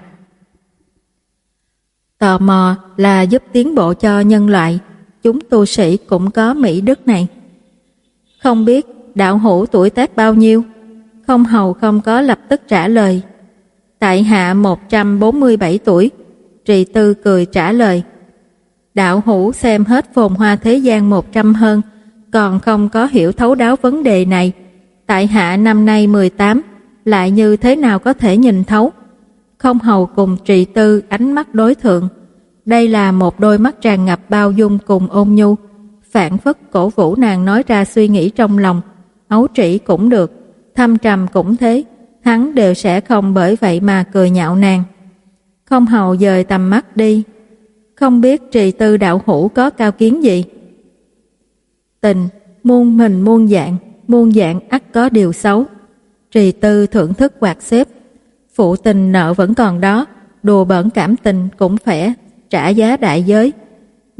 Tò mò là giúp tiến bộ cho nhân loại, chúng tu sĩ cũng có mỹ đức này. Không biết đạo hữu tuổi tác bao nhiêu? Không hầu không có lập tức trả lời. Tại hạ một trăm bốn mươi bảy tuổi. Trì Tư cười trả lời. Đạo hữu xem hết phồn hoa thế gian một trăm hơn, còn không có hiểu thấu đáo vấn đề này. Tại hạ năm nay mười tám, lại như thế nào có thể nhìn thấu? Không hầu cùng Trì Tư ánh mắt đối thượng. Đây là một đôi mắt tràn ngập bao dung cùng ôn nhu, phản phất cổ vũ nàng nói ra suy nghĩ trong lòng. Ấu trĩ cũng được, thâm trầm cũng thế, hắn đều sẽ không bởi vậy mà cười nhạo nàng. Không hầu dời tầm mắt đi. Không biết Trì Tư đạo hữu có cao kiến gì? Tình, muôn hình muôn dạng, muôn dạng ắt có điều xấu. Trì Tư thưởng thức quạt xếp. Phụ tình nợ vẫn còn đó, đùa bỡn cảm tình cũng phải trả giá đại giới.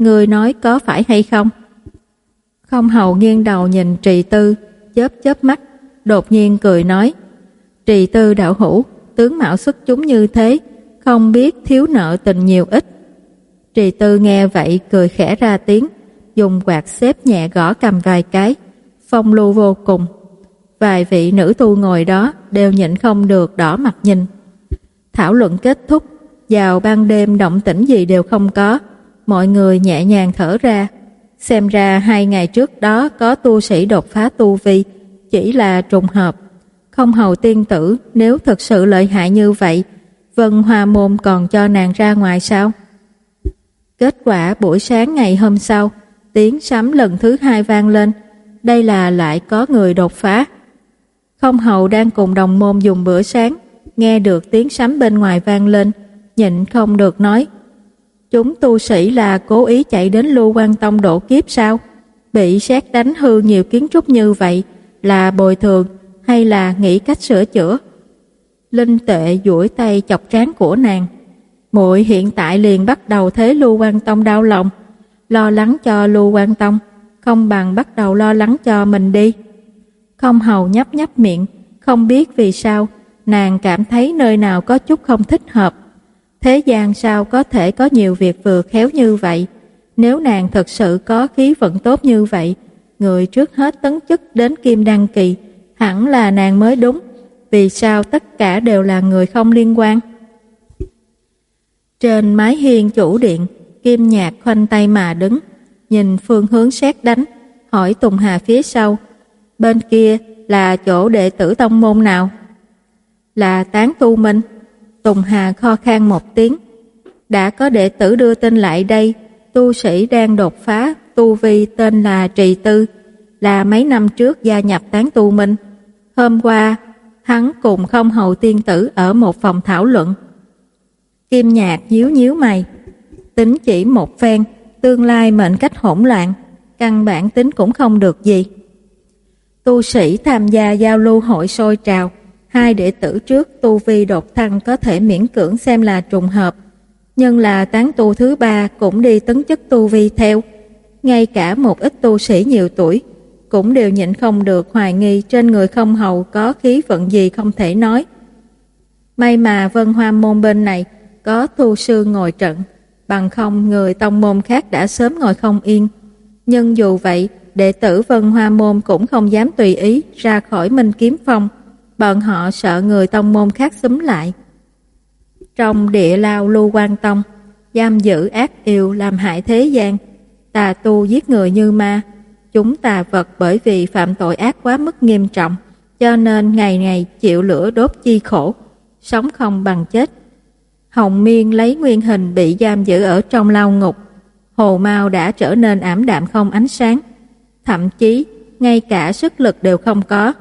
Người nói có phải hay không? Không Hầu nghiêng đầu nhìn Trì Tư, chớp chớp mắt, đột nhiên cười nói: Trì Tư đạo hữu, tướng mạo xuất chúng như thế, không biết thiếu nợ tình nhiều ít. Trì Tư nghe vậy cười khẽ ra tiếng, dùng quạt xếp nhẹ gõ cầm vài cái, phong lưu vô cùng. Vài vị nữ tu ngồi đó đều nhịn không được đỏ mặt nhìn. Thảo luận kết thúc, vào ban đêm động tĩnh gì đều không có, mọi người nhẹ nhàng thở ra. Xem ra hai ngày trước đó có tu sĩ đột phá tu vi, chỉ là trùng hợp. Không Hầu tiên tử nếu thực sự lợi hại như vậy, Vân Hoa Môn còn cho nàng ra ngoài sao? Kết quả buổi sáng ngày hôm sau, tiếng sấm lần thứ hai vang lên, đây là lại có người đột phá. Không Hầu đang cùng đồng môn dùng bữa sáng, nghe được tiếng sấm bên ngoài vang lên, nhịn không được nói: chúng tu sĩ là cố ý chạy đến Lưu Quan Tông độ kiếp sao? Bị sét đánh hư nhiều kiến trúc như vậy là bồi thường hay là nghĩ cách sửa chữa? Linh Tuệ duỗi tay chọc trán của nàng. Muội hiện tại liền bắt đầu thấy Lưu Quan Tông đau lòng, lo lắng cho Lưu Quan Tông, không bằng bắt đầu lo lắng cho mình đi. Không Hầu nhấp nhấp miệng, không biết vì sao nàng cảm thấy nơi nào có chút không thích hợp. Thế gian sao có thể có nhiều việc vừa khéo như vậy? Nếu nàng thật sự có khí vận tốt như vậy, người trước hết tấn chức đến Kim Đăng Kỳ hẳn là nàng mới đúng. Vì sao tất cả đều là người không liên quan? Trên mái hiên chủ điện, Kim Nhạc khoanh tay mà đứng, nhìn phương hướng sét đánh, hỏi Tùng Hà phía sau: bên kia là chỗ đệ tử tông môn nào? Là Tán Tu Minh. Tùng Hà kho khan một tiếng: đã có đệ tử đưa tin lại đây, tu sĩ đang đột phá tu vi tên là Trì Tư, là mấy năm trước gia nhập Tán Tu Minh. Hôm qua hắn cùng Không Hầu tiên tử ở một phòng thảo luận. Kim Nhạc nhíu nhíu mày, tính chỉ một phen, tương lai mệnh cách hỗn loạn, căn bản tính cũng không được gì. Tu sĩ tham gia giao lưu hội sôi trào, hai đệ tử trước tu vi đột thăng có thể miễn cưỡng xem là trùng hợp, nhưng là tán tu thứ ba cũng đi tấn chức tu vi theo. Ngay cả một ít tu sĩ nhiều tuổi cũng đều nhịn không được hoài nghi trên người Không Hầu có khí vận gì không thể nói. May mà Vân Hoa Môn bên này có thu sư ngồi trận, bằng không người tông môn khác đã sớm ngồi không yên. Nhưng dù vậy, đệ tử Vân Hoa Môn cũng không dám tùy ý ra khỏi Minh Kiếm Phong, bọn họ sợ người tông môn khác xúm lại. Trong địa lao Lưu Quan Tông, giam giữ ác yêu làm hại thế gian, tà tu giết người như ma. Chúng tà vật bởi vì phạm tội ác quá mức nghiêm trọng, cho nên ngày ngày chịu lửa đốt chi khổ, sống không bằng chết. Hồng Miên lấy nguyên hình bị giam giữ ở trong lao ngục. Hồ Mao đã trở nên ảm đạm không ánh sáng, thậm chí ngay cả sức lực đều không có.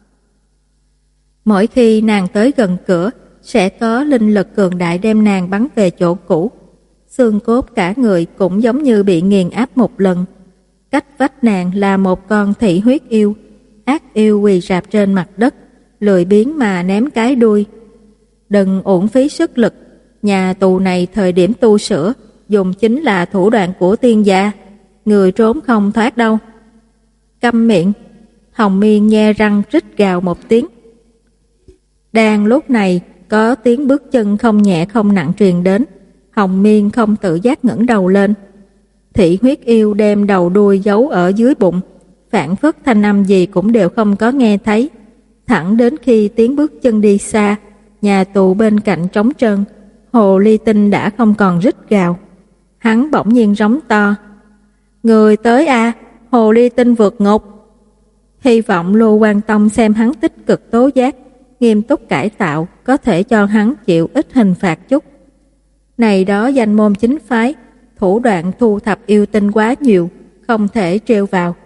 Mỗi khi nàng tới gần cửa, sẽ có linh lực cường đại đem nàng bắn về chỗ cũ. Xương cốt cả người cũng giống như bị nghiền áp một lần. Cách vách nàng là một con thị huyết yêu, ác yêu quỳ rạp trên mặt đất, lười biếng mà ném cái đuôi. Đừng uổng phí sức lực, nhà tù này thời điểm tu sửa dùng chính là thủ đoạn của tiên gia, người trốn không thoát đâu. Câm miệng. Hồng Miên nhe răng rít gào một tiếng. Đang lúc này có tiếng bước chân không nhẹ không nặng truyền đến. Hồng Miên không tự giác ngẩng đầu lên. Thị huyết yêu đem đầu đuôi giấu ở dưới bụng, phản phất thanh âm gì cũng đều không có nghe thấy. Thẳng đến khi tiếng bước chân đi xa, nhà tù bên cạnh trống trơn, Hồ Ly Tinh đã không còn rít gào. Hắn bỗng nhiên rống to: người tới a, à, Hồ Ly Tinh vượt ngục. Hy vọng Lưu Quan Tông xem hắn tích cực tố giác, nghiêm túc cải tạo, có thể cho hắn chịu ít hình phạt chút. Này đó danh môn chính phái, thủ đoạn thu thập yêu tinh quá nhiều, không thể trêu vào.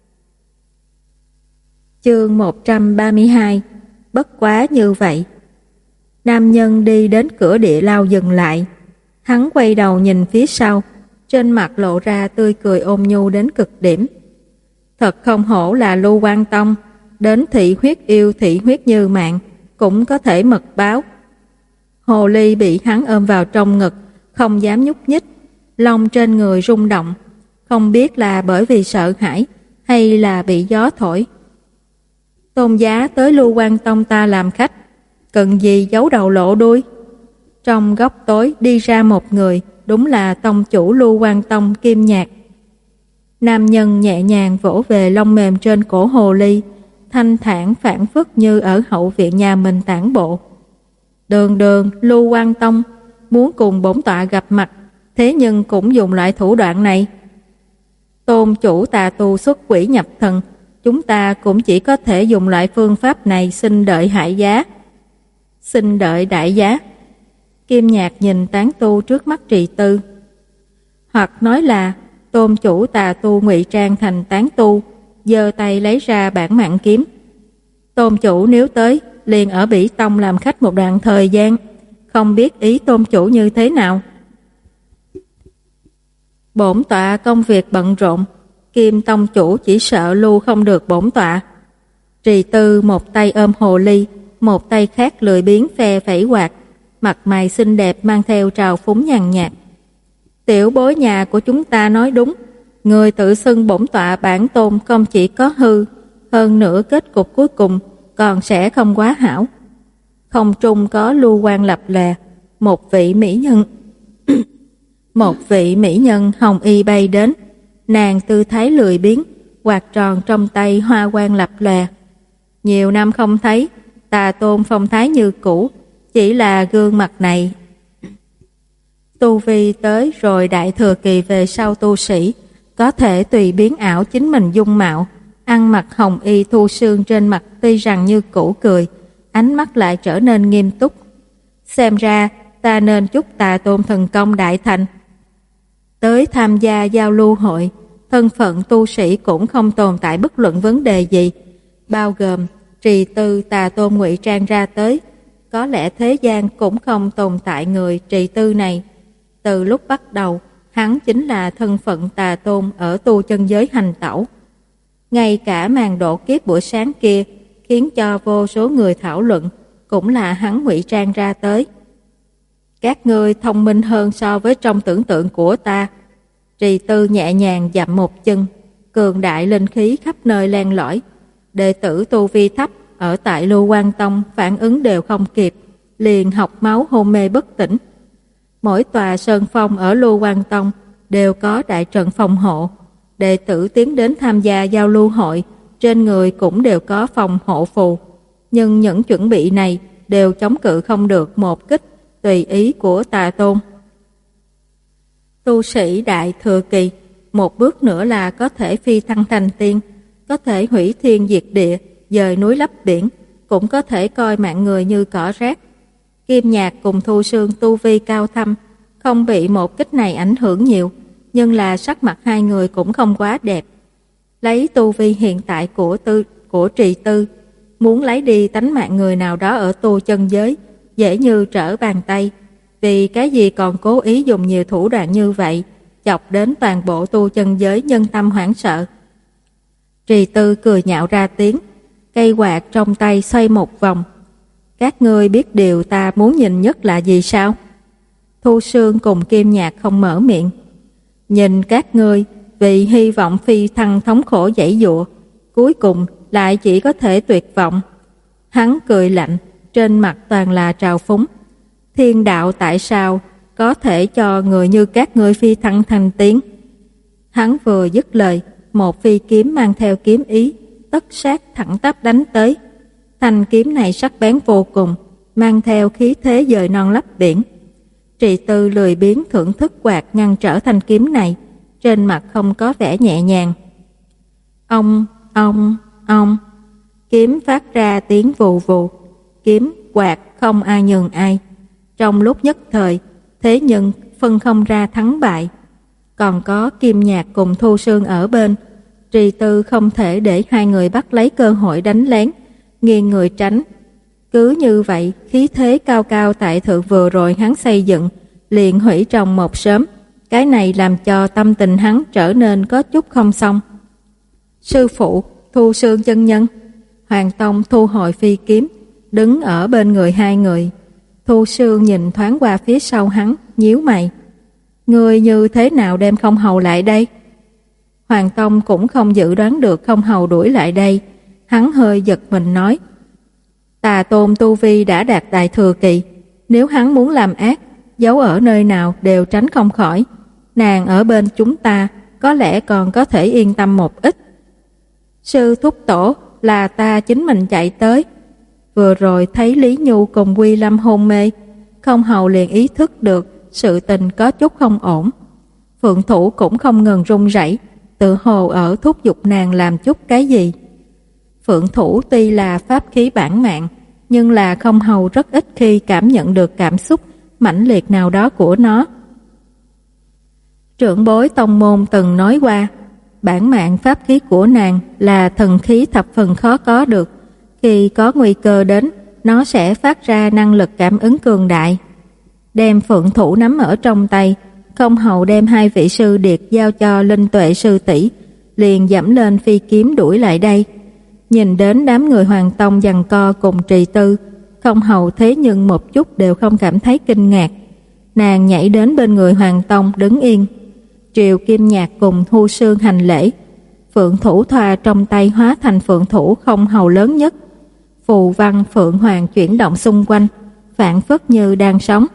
Chương một trăm ba mươi hai. Bất quá như vậy. Nam nhân đi đến cửa địa lao dừng lại. Hắn quay đầu nhìn phía sau, trên mặt lộ ra tươi cười ôn nhu đến cực điểm. Thật không hổ là Lưu Quan Tông, đến thị huyết yêu thị huyết như mạng cũng có thể mật báo. Hồ ly bị hắn ôm vào trong ngực, không dám nhúc nhích. lông trên người rung động, không biết là bởi vì sợ hãi hay là bị gió thổi. Tôn giá tới Lưu Quan Tông ta làm khách, cần gì giấu đầu lộ đuôi. Trong góc tối đi ra một người, đúng là tông chủ Lưu Quan Tông Kim Nhạc. Nam nhân nhẹ nhàng vỗ về lông mềm trên cổ hồ ly, thanh thản phảng phất như ở hậu viện nhà mình tản bộ. Đường đường Lưu Quan Tông muốn cùng bổn tọa gặp mặt, thế nhưng cũng dùng loại thủ đoạn này. Tôn chủ tà tu xuất quỷ nhập thần, chúng ta cũng chỉ có thể dùng loại phương pháp này xin đợi hại giá. Xin đợi đại giá. Kim Nhạc nhìn tán tu trước mắt Trì Tư. Hoặc nói là tôn chủ tà tu ngụy trang thành tán tu, giơ tay lấy ra bản mạng kiếm. Tôn chủ nếu tới, liền ở Bỉ Tông làm khách một đoạn thời gian, không biết ý tôn chủ như thế nào. Bổn tọa công việc bận rộn, Kim tông chủ chỉ sợ lưu không được bổn tọa. Trì Tư một tay ôm hồ ly, một tay khác lười biếng phe phẩy quạt, mặt mày xinh đẹp mang theo trào phúng nhàn nhạt. Tiểu bối nhà của chúng ta nói đúng, người tự xưng bổn tọa bản tôn không chỉ có hư, hơn nữa kết cục cuối cùng còn sẽ không quá hảo. Không trung có lưu quang lập lè, một vị mỹ nhân một vị mỹ nhân hồng y bay đến, nàng tư thái lười biếng, quạt tròn trong tay hoa quang lập lè. Nhiều năm không thấy, tà tôn phong thái như cũ, chỉ là gương mặt này. Tu vi tới rồi đại thừa kỳ về sau tu sĩ, có thể tùy biến ảo chính mình dung mạo, ăn mặc hồng y thu sương trên mặt tuy rằng như cũ cười, ánh mắt lại trở nên nghiêm túc. Xem ra ta nên chúc tà tôn thần công đại thành. Tới tham gia giao lưu hội, thân phận tu sĩ cũng không tồn tại bất luận vấn đề gì, bao gồm Trì Tư tà tôn ngụy trang ra tới. Có lẽ thế gian cũng không tồn tại người Trì Tư này. Từ lúc bắt đầu, hắn chính là thân phận tà tôn ở tu chân giới hành tẩu. Ngay cả màn độ kiếp buổi sáng kia khiến cho vô số người thảo luận, cũng là hắn ngụy trang ra tới. Các ngươi thông minh hơn so với trong tưởng tượng của ta. Trì Tư nhẹ nhàng dặm một chân, cường đại linh khí khắp nơi len lỏi. Đệ tử tu vi thấp ở tại Lưu Quan Tông phản ứng đều không kịp, liền học máu hôn mê bất tỉnh. Mỗi tòa sơn phong ở Lưu Quan Tông đều có đại trận phòng hộ. Đệ tử tiến đến tham gia giao lưu hội, trên người cũng đều có phòng hộ phù. Nhưng những chuẩn bị này đều chống cự không được một kích tùy ý của tà tôn. Tu sĩ đại thừa kỳ, một bước nữa là có thể phi thăng thành tiên, có thể hủy thiên diệt địa, dời núi lấp biển, cũng có thể coi mạng người như cỏ rác. Kim Nhạc cùng Thu Sương tu vi cao thâm, không bị một kích này ảnh hưởng nhiều, nhưng là sắc mặt hai người cũng không quá đẹp. Lấy tu vi hiện tại của tư của Trì Tư, muốn lấy đi tánh mạng người nào đó ở tu chân giới, dễ như trở bàn tay. Vì cái gì còn cố ý dùng nhiều thủ đoạn như vậy, chọc đến toàn bộ tu chân giới nhân tâm hoảng sợ. Trì Tư cười nhạo ra tiếng, cây quạt trong tay xoay một vòng. Các ngươi biết điều ta muốn nhìn nhất là gì sao? Thu Sương cùng Kim Nhạc không mở miệng. Nhìn các ngươi vì hy vọng phi thăng thống khổ giãy giụa, cuối cùng lại chỉ có thể tuyệt vọng. Hắn cười lạnh, trên mặt toàn là trào phúng. Thiên đạo tại sao có thể cho người như các ngươi phi thăng thành tiên? Hắn vừa dứt lời, một phi kiếm mang theo kiếm ý, tất sát thẳng tắp đánh tới. Thanh kiếm này sắc bén vô cùng, mang theo khí thế dời non lấp biển. Trì Tư lười biếng thưởng thức quạt ngăn trở thanh kiếm này, trên mặt không có vẻ nhẹ nhàng. Ông, ông, ông, kiếm phát ra tiếng vù vù, kiếm, quạt không ai nhường ai. Trong lúc nhất thời, thế nhưng phân không ra thắng bại. Còn có Kim Nhạc cùng Thu Sương ở bên, Trì Tư không thể để hai người bắt lấy cơ hội đánh lén, nghiêng người tránh. Cứ như vậy, khí thế cao cao tại thượng vừa rồi hắn xây dựng, liền hủy trong một sớm. Cái này làm cho tâm tình hắn trở nên có chút không xong. Sư phụ, Thu Sương chân nhân. Hoàng Tông thu hồi phi kiếm, đứng ở bên người hai người. Thu Sương nhìn thoáng qua phía sau hắn, nhíu mày. Ngươi như thế nào đem Không Hầu lại đây? Hoàng Tông cũng không dự đoán được Không Hầu đuổi lại đây. Hắn hơi giật mình nói, Tà Tôn tu vi đã đạt đại thừa kỳ, nếu hắn muốn làm ác, giấu ở nơi nào đều tránh không khỏi. Nàng ở bên chúng ta có lẽ còn có thể yên tâm một ít. Sư thúc tổ, là ta chính mình chạy tới. Vừa rồi thấy Lý Nhu cùng Quy Lâm hôn mê, Không Hầu liền ý thức được sự tình có chút không ổn. Phượng Thủ cũng không ngừng run rẩy, tự hồ ở thúc giục nàng làm chút cái gì. Phượng Thủ tuy là pháp khí bản mạng, nhưng là Không Hầu rất ít khi cảm nhận được cảm xúc mãnh liệt nào đó của nó. Trưởng bối tông môn từng nói qua, bản mạng pháp khí của nàng là thần khí thập phần khó có được. Khi có nguy cơ đến, nó sẽ phát ra năng lực cảm ứng cường đại. Đem Phượng Thủ nắm ở trong tay, Không Hầu đem hai vị sư điệt giao cho Linh Tuệ sư tỷ, liền dẫm lên phi kiếm đuổi lại đây. Nhìn đến đám người Hoàng Tông giằng co cùng Trì Tư, Không Hầu thế nhưng một chút đều không cảm thấy kinh ngạc. Nàng nhảy đến bên người Hoàng Tông đứng yên. Triều Kim Nhạc cùng Thu Sương hành lễ. Phượng Thủ thoa trong tay hóa thành Phượng Thủ Không Hầu lớn nhất. Phù văn Phượng Hoàng chuyển động xung quanh, phảng phất như đang sống.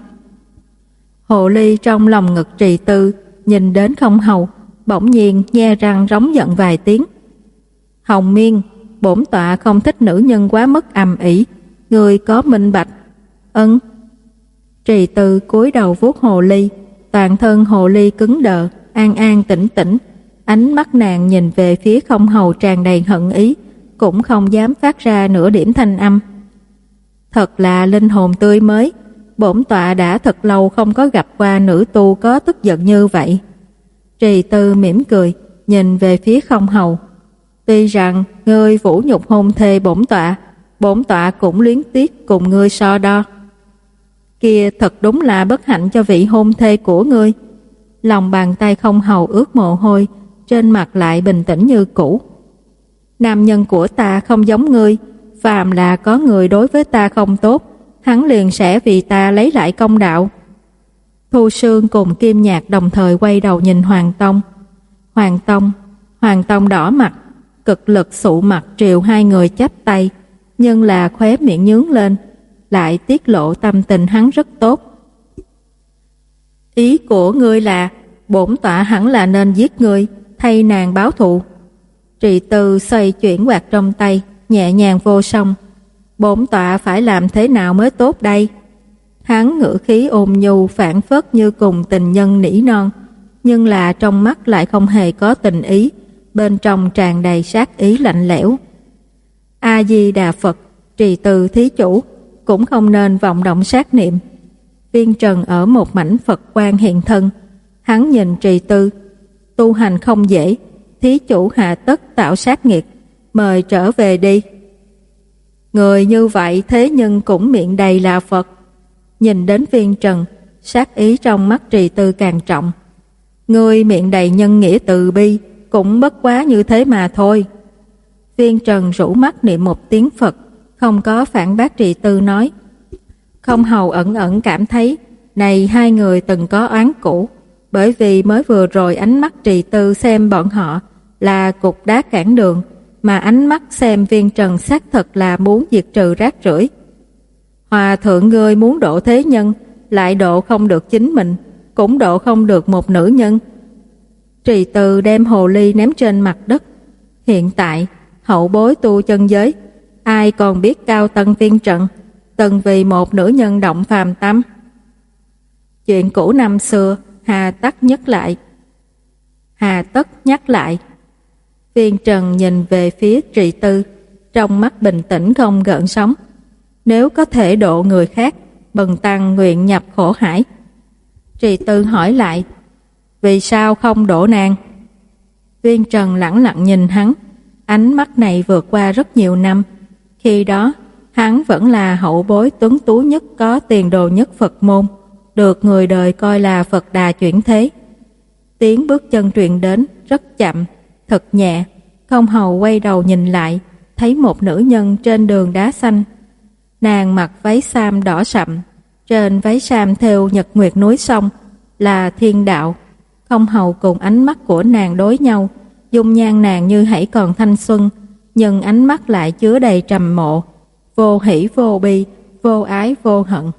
Hồ ly trong lòng ngực Trì Tư nhìn đến Không Hầu, bỗng nhiên nhe răng rống giận vài tiếng. Hồng Miên, bổn tọa không thích nữ nhân quá mức ầm ĩ, người có minh bạch? Ân. Trì Tư cúi đầu vuốt hồ ly, toàn thân hồ ly cứng đờ, an an tĩnh tĩnh. Ánh mắt nàng nhìn về phía Không Hầu tràn đầy hận ý, cũng không dám phát ra nửa điểm thanh âm. Thật là linh hồn tươi mới, bổn tọa đã thật lâu không có gặp qua nữ tu có tức giận như vậy. Trì Tư mỉm cười, nhìn về phía Không Hầu. Tuy rằng ngươi vũ nhục hôn thê bổn tọa, bổn tọa cũng luyến tiếc cùng ngươi so đo. Kia thật đúng là bất hạnh cho vị hôn thê của ngươi. Lòng bàn tay Không Hầu ướt mồ hôi, trên mặt lại bình tĩnh như cũ. Nam nhân của ta không giống ngươi, phàm là có người đối với ta không tốt, hắn liền sẽ vì ta lấy lại công đạo. Thu Sương cùng Kim Nhạc đồng thời quay đầu nhìn Hoàng Tông. Hoàng Tông, Hoàng Tông đỏ mặt, cực lực sụ mặt triều hai người chắp tay, nhưng là khóe miệng nhướng lên, lại tiết lộ tâm tình hắn rất tốt. Ý của ngươi là bổn tọa hẳn là nên giết ngươi, thay nàng báo thù. Trì Tư xoay chuyển quạt trong tay, nhẹ nhàng vô song. Bổn tọa phải làm thế nào mới tốt đây? Hắn ngữ khí ôn nhu phảng phất như cùng tình nhân nỉ non, nhưng là trong mắt lại không hề có tình ý, bên trong tràn đầy sát ý lạnh lẽo. A Di Đà Phật, Trì Tư thí chủ, cũng không nên vọng động sát niệm. Viên Trần ở một mảnh Phật quang hiện thân, hắn nhìn Trì Tư, tu hành không dễ, thí chủ hạ tất tạo sát nghiệt, mời trở về đi. Người như vậy thế nhưng cũng miệng đầy là Phật. Nhìn đến Viên Trần, sát ý trong mắt Trì Tư càng trọng. Người miệng đầy nhân nghĩa từ bi, cũng bất quá như thế mà thôi. Viên Trần rũ mắt niệm một tiếng Phật, không có phản bác Trì Tư nói. Không Hầu ẩn ẩn cảm thấy này hai người từng có oán cũ, bởi vì mới vừa rồi ánh mắt Trì Tư xem bọn họ là cục đá cản đường, mà ánh mắt xem Viên Trần xác thật là muốn diệt trừ rác rưởi. Hòa thượng ngươi muốn độ thế nhân, lại độ không được chính mình, cũng độ không được một nữ nhân. Trì Tư đem hồ ly ném trên mặt đất. Hiện tại hậu bối tu chân giới, ai còn biết cao tân Viên Trần từng vì một nữ nhân động phàm tâm. Chuyện cũ năm xưa hà tất nhắc lại. Hà tất nhắc lại. Viên Trần nhìn về phía Trì Tư, trong mắt bình tĩnh không gợn sóng. Nếu có thể độ người khác, bần tăng nguyện nhập khổ hải. Trì Tư hỏi lại, vì sao không độ nàng? Viên Trần lẳng lặng nhìn hắn, ánh mắt này vượt qua rất nhiều năm. Khi đó, hắn vẫn là hậu bối tuấn tú nhất, có tiền đồ nhất Phật môn, được người đời coi là Phật Đà chuyển thế. Tiếng bước chân truyền đến rất chậm, thật nhẹ. Không Hầu quay đầu nhìn lại, thấy một nữ nhân trên đường đá xanh. Nàng mặc váy sam đỏ sậm, trên váy sam thêu nhật nguyệt núi sông, là thiên đạo. Không hầu cùng ánh mắt của nàng đối nhau, dung nhan nàng như hãy còn thanh xuân, nhưng ánh mắt lại chứa đầy trầm mộ, vô hỷ vô bi, vô ái vô hận.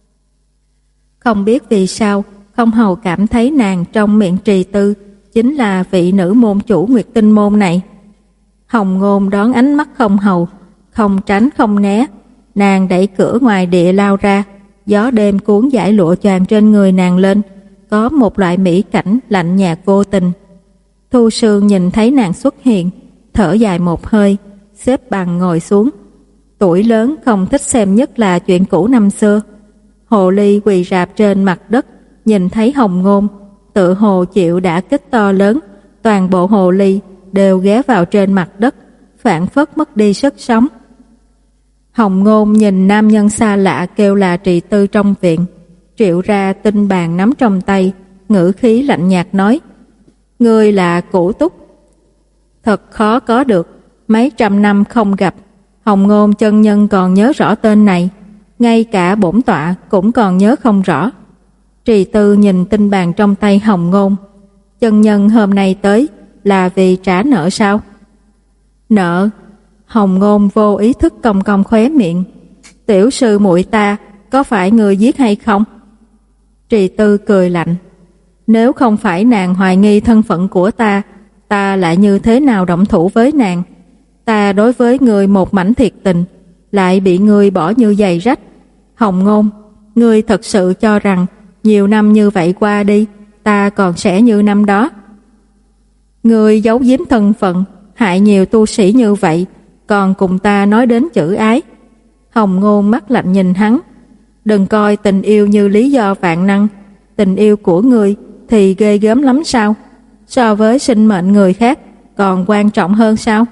Không biết vì sao, không hầu cảm thấy nàng trong miệng Trì Tư chính là vị nữ môn chủ Nguyệt Tinh môn này. Hồng Ngôn đón ánh mắt không hầu, không tránh không né, nàng đẩy cửa ngoài địa lao ra, gió đêm cuốn dải lụa choàng trên người nàng lên, có một loại mỹ cảnh lạnh nhạt vô tình. Thu Sương nhìn thấy nàng xuất hiện, thở dài một hơi, xếp bằng ngồi xuống. Tuổi lớn không thích xem nhất là chuyện cũ năm xưa. Hồ ly quỳ rạp trên mặt đất, nhìn thấy Hồng Ngôn, tự hồ chịu đả kích to lớn, toàn bộ hồ ly đều ghé vào trên mặt đất, phảng phất mất đi sức sống. Hồng Ngôn nhìn nam nhân xa lạ kêu là Trì Tư trong viện, triệu ra tinh bàn nắm trong tay, ngữ khí lạnh nhạt nói: "Ngươi là Cửu Túc, thật khó có được, mấy trăm năm không gặp, Hồng Ngôn chân nhân còn nhớ rõ tên này, ngay cả bổn tọa cũng còn nhớ không rõ." Trì Tư nhìn tinh bàn trong tay Hồng Ngôn: "Chân nhân hôm nay tới là vì trả nợ sao?" "Nợ?" Hồng Ngôn vô ý thức cong cong khóe miệng: "Tiểu sư muội ta có phải người giết hay không?" Trì Tư cười lạnh: "Nếu không phải nàng hoài nghi thân phận của ta, ta lại như thế nào động thủ với nàng? Ta đối với người một mảnh thiệt tình, lại bị người bỏ như giày rách. Hồng Ngôn, ngươi thật sự cho rằng nhiều năm như vậy qua đi, ta còn sẽ như năm đó? Ngươi giấu giếm thân phận, hại nhiều tu sĩ như vậy, còn cùng ta nói đến chữ ái." Hồng Ngôn mắt lạnh nhìn hắn: "Đừng coi tình yêu như lý do vạn năng, tình yêu của ngươi thì ghê gớm lắm sao? So với sinh mệnh người khác còn quan trọng hơn sao?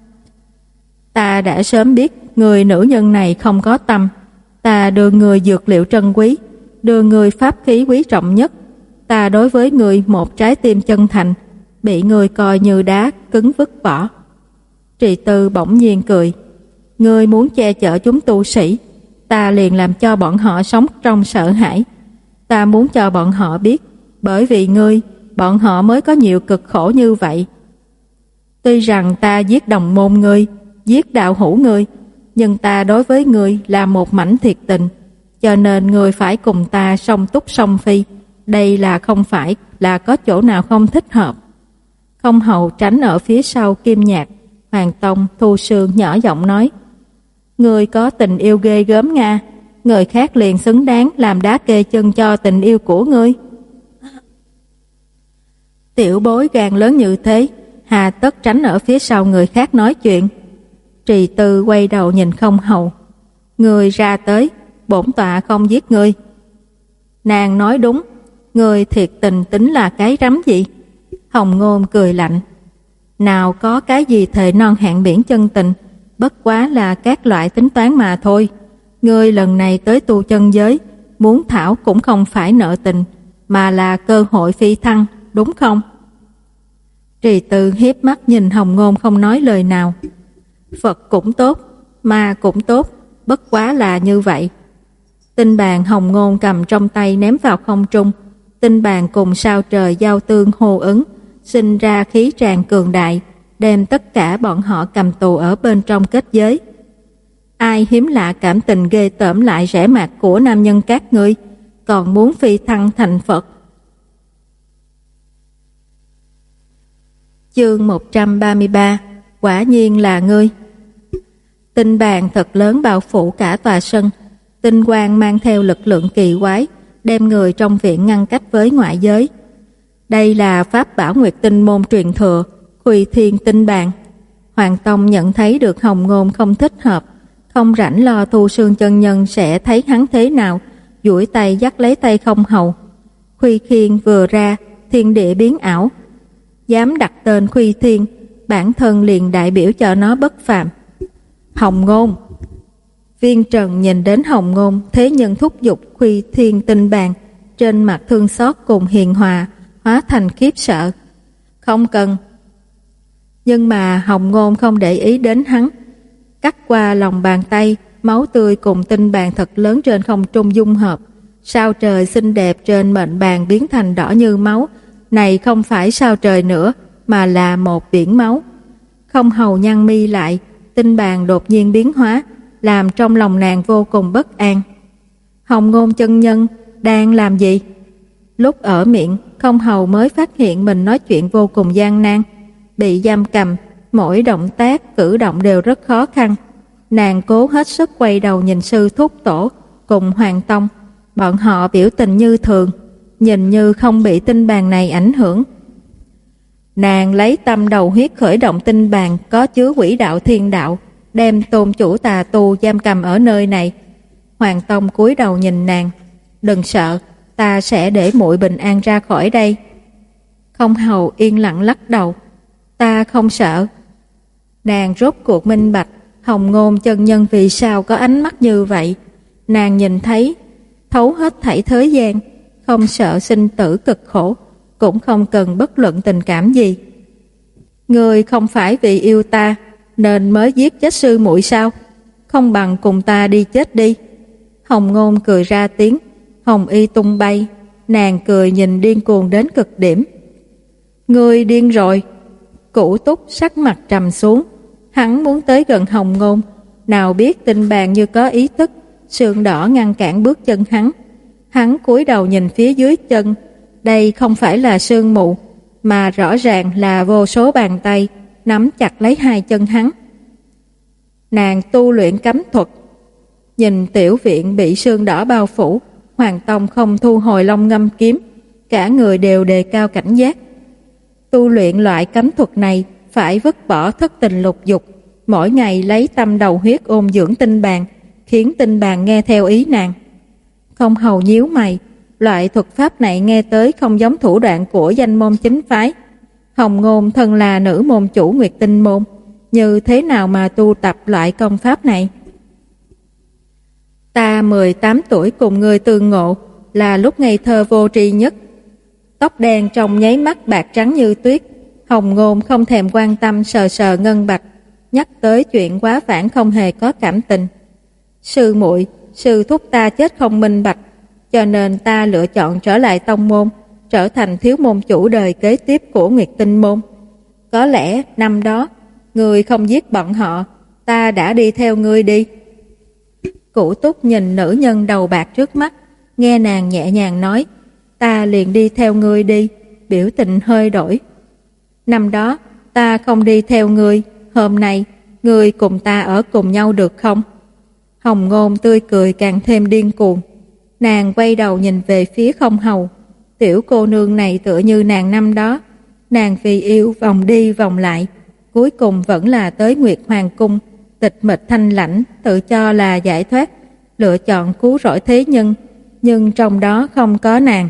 Ta đã sớm biết người nữ nhân này không có tâm. Ta đưa người dược liệu trân quý, đưa người pháp khí quý trọng nhất. Ta đối với người một trái tim chân thành, bị người coi như đá cứng vứt bỏ." Trì Tư bỗng nhiên cười: "Ngươi muốn che chở chúng tu sĩ, ta liền làm cho bọn họ sống trong sợ hãi. Ta muốn cho bọn họ biết, bởi vì ngươi, bọn họ mới có nhiều cực khổ như vậy. Tuy rằng ta giết đồng môn ngươi, giết đạo hữu ngươi, nhưng ta đối với ngươi là một mảnh thiệt tình, cho nên ngươi phải cùng ta song túc song phi. Đây là không phải là có chỗ nào không thích hợp." Không hầu tránh ở phía sau Kim Nhạc, Hoàng Tông, Thu Sương nhỏ giọng nói: "Ngươi có tình yêu ghê gớm Nga, người khác liền xứng đáng làm đá kê chân cho tình yêu của ngươi. Tiểu bối gan lớn như thế, hà tất tránh ở phía sau người khác nói chuyện." Trì Tư quay đầu nhìn Không hầu: "Ngươi ra tới, bổn tọa không giết ngươi." Nàng nói đúng, ngươi thiệt tình tính là cái rắm gì? Hồng Ngôn cười lạnh: "Nào có cái gì thề non hẹn biển chân tình, bất quá là các loại tính toán mà thôi. Ngươi lần này tới tu chân giới, muốn thảo cũng không phải nợ tình, mà là cơ hội phi thăng, đúng không?" Trì Tư hiếp mắt nhìn Hồng Ngôn không nói lời nào. "Phật cũng tốt, ma cũng tốt, bất quá là như vậy." Tinh bàn Hồng Ngôn cầm trong tay ném vào không trung, tinh bàn cùng sao trời giao tương hô ứng, sinh ra khí tràn cường đại, đem tất cả bọn họ cầm tù ở bên trong kết giới. Ai hiếm lạ cảm tình ghê tởm lại rẻ mạt của nam nhân các ngươi, còn muốn phi thăng thành Phật. Chương một trăm ba mươi ba: Quả nhiên là ngươi. Tinh bàn thật lớn bao phủ cả tòa sân, tinh quang mang theo lực lượng kỳ quái, đem người trong viện ngăn cách với ngoại giới. Đây là pháp bảo Nguyệt Tinh môn truyền thừa, Khuy Thiên Tinh Bàn. Hoàng Tông nhận thấy được Hồng Ngôn không thích hợp, không rảnh lo Thu Sương chân nhân sẽ thấy hắn thế nào, duỗi tay dắt lấy tay Không hầu. Khuy Thiên vừa ra, thiên địa biến ảo. Dám đặt tên Khuy Thiên, bản thân liền đại biểu cho nó bất phàm. Hồng Ngôn. Viên Trần nhìn đến Hồng Ngôn, thế nhân thúc giục Khuy Thiên Tinh Bàn, trên mặt thương xót cùng hiền hòa hóa thành khiếp sợ. Không cần. Nhưng mà Hồng Ngôn không để ý đến hắn, cắt qua lòng bàn tay, máu tươi cùng tinh bàn thật lớn trên không trung dung hợp, Sao trời xinh đẹp trên mệnh bàn biến thành đỏ như máu. Này không phải sao trời nữa, mà là một biển máu. Không hầu nhăn mi lại, tinh bàn đột nhiên biến hóa, làm trong lòng nàng vô cùng bất an. Hồng Ngôn chân nhân đang làm gì? Lúc ở miệng, không hầu mới phát hiện mình nói chuyện vô cùng gian nan, bị giam cầm, mỗi động tác, cử động đều rất khó khăn. Nàng cố hết sức quay đầu nhìn sư thúc tổ cùng Hoàng Tông. Bọn họ biểu tình như thường, nhìn như không bị tinh bàn này ảnh hưởng. Nàng lấy tâm đầu huyết khởi động tinh bàn có chứa quỷ đạo thiên đạo, đem tôn chủ tà tu giam cầm ở nơi này. Hoàng Tông cúi đầu nhìn nàng. Đừng sợ, ta sẽ để muội bình an ra khỏi đây. Không hầu yên lặng lắc đầu. Ta không sợ. Nàng rốt cuộc minh bạch Hồng Ngôn chân nhân vì sao có ánh mắt như vậy. Nàng nhìn thấy thấu hết thảy thế gian, không sợ sinh tử cực khổ, cũng không cần bất luận tình cảm gì. Ngươi không phải vì yêu ta nên mới giết chết sư muội sao? Không bằng cùng ta đi chết đi. Hồng Ngôn cười ra tiếng, hồng y tung bay. Nàng cười nhìn điên cuồng đến cực điểm. Ngươi điên rồi. Cửu Túc sắc mặt trầm xuống. Hắn muốn tới gần Hồng Ngôn, nào biết tinh bàn như có ý thức, sườn đỏ ngăn cản bước chân hắn. Hắn cúi đầu nhìn phía dưới chân. Đây không phải là sương mù, mà rõ ràng là vô số bàn tay nắm chặt lấy hai chân hắn. Nàng tu luyện cấm thuật. Nhìn tiểu viện bị sương đỏ bao phủ, Hoàng Tông không thu hồi long ngâm kiếm, cả người đều đề cao cảnh giác. Tu luyện loại cấm thuật này phải vứt bỏ thất tình lục dục, mỗi ngày lấy tâm đầu huyết ôn dưỡng tinh bàn, khiến tinh bàn nghe theo ý nàng. Không hầu nhíu mày, loại thuật pháp này nghe tới không giống thủ đoạn của danh môn chính phái. Hồng Ngôn thân là nữ môn chủ Nguyệt Tinh môn, như thế nào mà tu tập loại công pháp này? Ta mười tám tuổi cùng ngươi tương ngộ, là lúc ngây thơ vô tri nhất. Tóc đen trong nháy mắt bạc trắng như tuyết. Hồng Ngôn không thèm quan tâm sờ sờ ngân bạch, nhắc tới chuyện quá vãng không hề có cảm tình. Sư muội, sư thúc ta chết không minh bạch, cho nên ta lựa chọn trở lại tông môn, trở thành thiếu môn chủ đời kế tiếp của Nguyệt Tinh môn. Có lẽ năm đó ngươi không giết bọn họ, ta đã đi theo ngươi đi. Cửu Túc nhìn nữ nhân đầu bạc trước mắt, nghe nàng nhẹ nhàng nói, ta liền đi theo ngươi đi, biểu tình hơi đổi. Năm đó ta không đi theo ngươi, hôm nay ngươi cùng ta ở cùng nhau được không? Hồng Ngôn tươi cười càng thêm điên cuồng. Nàng quay đầu nhìn về phía Không Hầu. Tiểu cô nương này tựa như nàng năm đó. Nàng vì yêu vòng đi vòng lại, cuối cùng vẫn là tới Nguyệt Hoàng cung, tịch mịch thanh lãnh, tự cho là giải thoát, lựa chọn cứu rỗi thế nhân, nhưng trong đó không có nàng.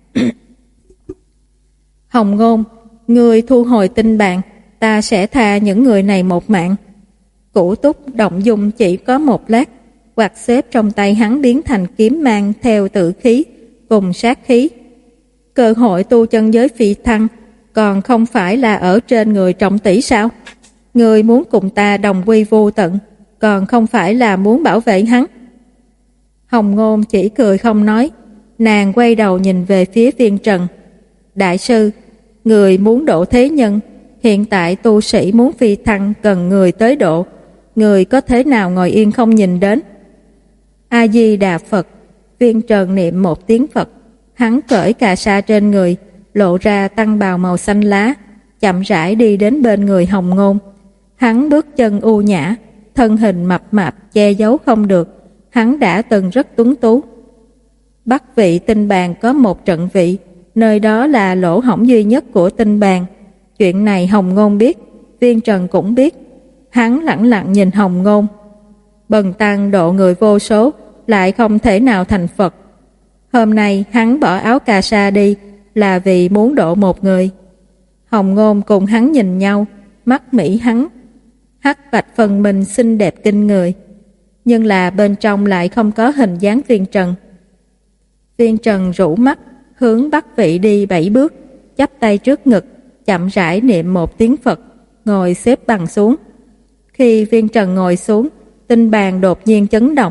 Hồng Ngôn, ngươi thu hồi tinh bàn, ta sẽ tha những người này một mạng. Cửu Túc động dung chỉ có một lát, quạt xếp trong tay hắn biến thành kiếm mang theo tử khí cùng sát khí. Cơ hội tu chân giới phi thăng còn không phải là ở trên người trọng tỷ sao? Người muốn cùng ta đồng quy vô tận, còn không phải là muốn bảo vệ hắn? Hồng Ngôn chỉ cười không nói. Nàng quay đầu nhìn về phía Viên Trần. Đại sư, người muốn độ thế nhân, hiện tại tu sĩ muốn phi thăng cần người tới độ, người có thế nào ngồi yên không nhìn đến? A Di Đà Phật. Viên Trần niệm một tiếng Phật, hắn cởi cà sa trên người, lộ ra tăng bào màu xanh lá, chậm rãi đi đến bên người Hồng Ngôn. Hắn bước chân u nhã, thân hình mập mạp che giấu không được, hắn đã từng rất tuấn tú. Bắc vị tinh bàn có một trận vị, nơi đó là lỗ hổng duy nhất của tinh bàn. Chuyện này Hồng Ngôn biết, Viên Trần cũng biết. Hắn lẳng lặng nhìn Hồng Ngôn. Bần tăng độ người vô số, lại không thể nào thành Phật. Hôm nay hắn bỏ áo cà sa đi là vì muốn độ một người. Hồng Ngôn cùng hắn nhìn nhau, mắt Mỹ hắn hắc bạch phân minh xinh đẹp kinh người, nhưng là bên trong lại không có hình dáng Viên Trần. Viên Trần rũ mắt hướng Bắc vị đi bảy bước, chắp tay trước ngực, chậm rãi niệm một tiếng Phật, ngồi xếp bằng xuống. Khi Viên Trần ngồi xuống, tinh bàn đột nhiên chấn động,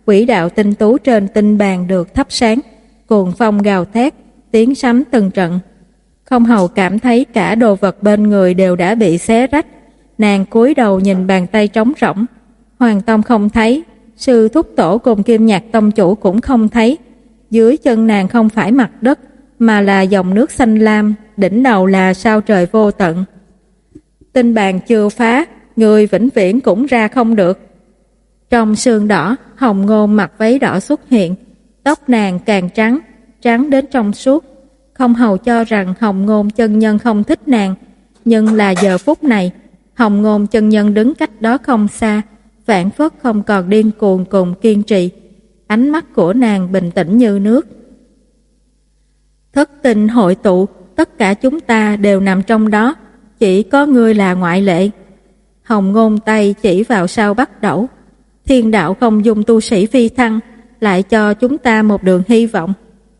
quỹ đạo tinh tú trên tinh bàn được thắp sáng, cuồng phong gào thét, tiếng sấm từng trận. Không hầu cảm thấy cả đồ vật bên người đều đã bị xé rách. Nàng cúi đầu nhìn bàn tay trống rỗng. Hoàng Tông không thấy, sư thúc tổ cùng Kim Nhạc tông chủ cũng không thấy. Dưới chân nàng không phải mặt đất, mà là dòng nước xanh lam, đỉnh đầu là sao trời vô tận. Tinh bàn chưa phá, người vĩnh viễn cũng ra không được. Trong sương đỏ, Hồng Ngôn mặc váy đỏ xuất hiện, tóc nàng càng trắng, trắng đến trong suốt. Không hầu cho rằng Hồng Ngôn chân nhân không thích nàng, nhưng là giờ phút này, Hồng Ngôn chân nhân đứng cách đó không xa, phảng phất không còn điên cuồng cùng kiên trì. Ánh mắt của nàng bình tĩnh như nước. Thất tinh hội tụ, tất cả chúng ta đều nằm trong đó, chỉ có ngươi là ngoại lệ. Hồng Ngôn tay chỉ vào sao bắt đẩu. Thiên đạo không dùng tu sĩ phi thăng, lại cho chúng ta một đường hy vọng.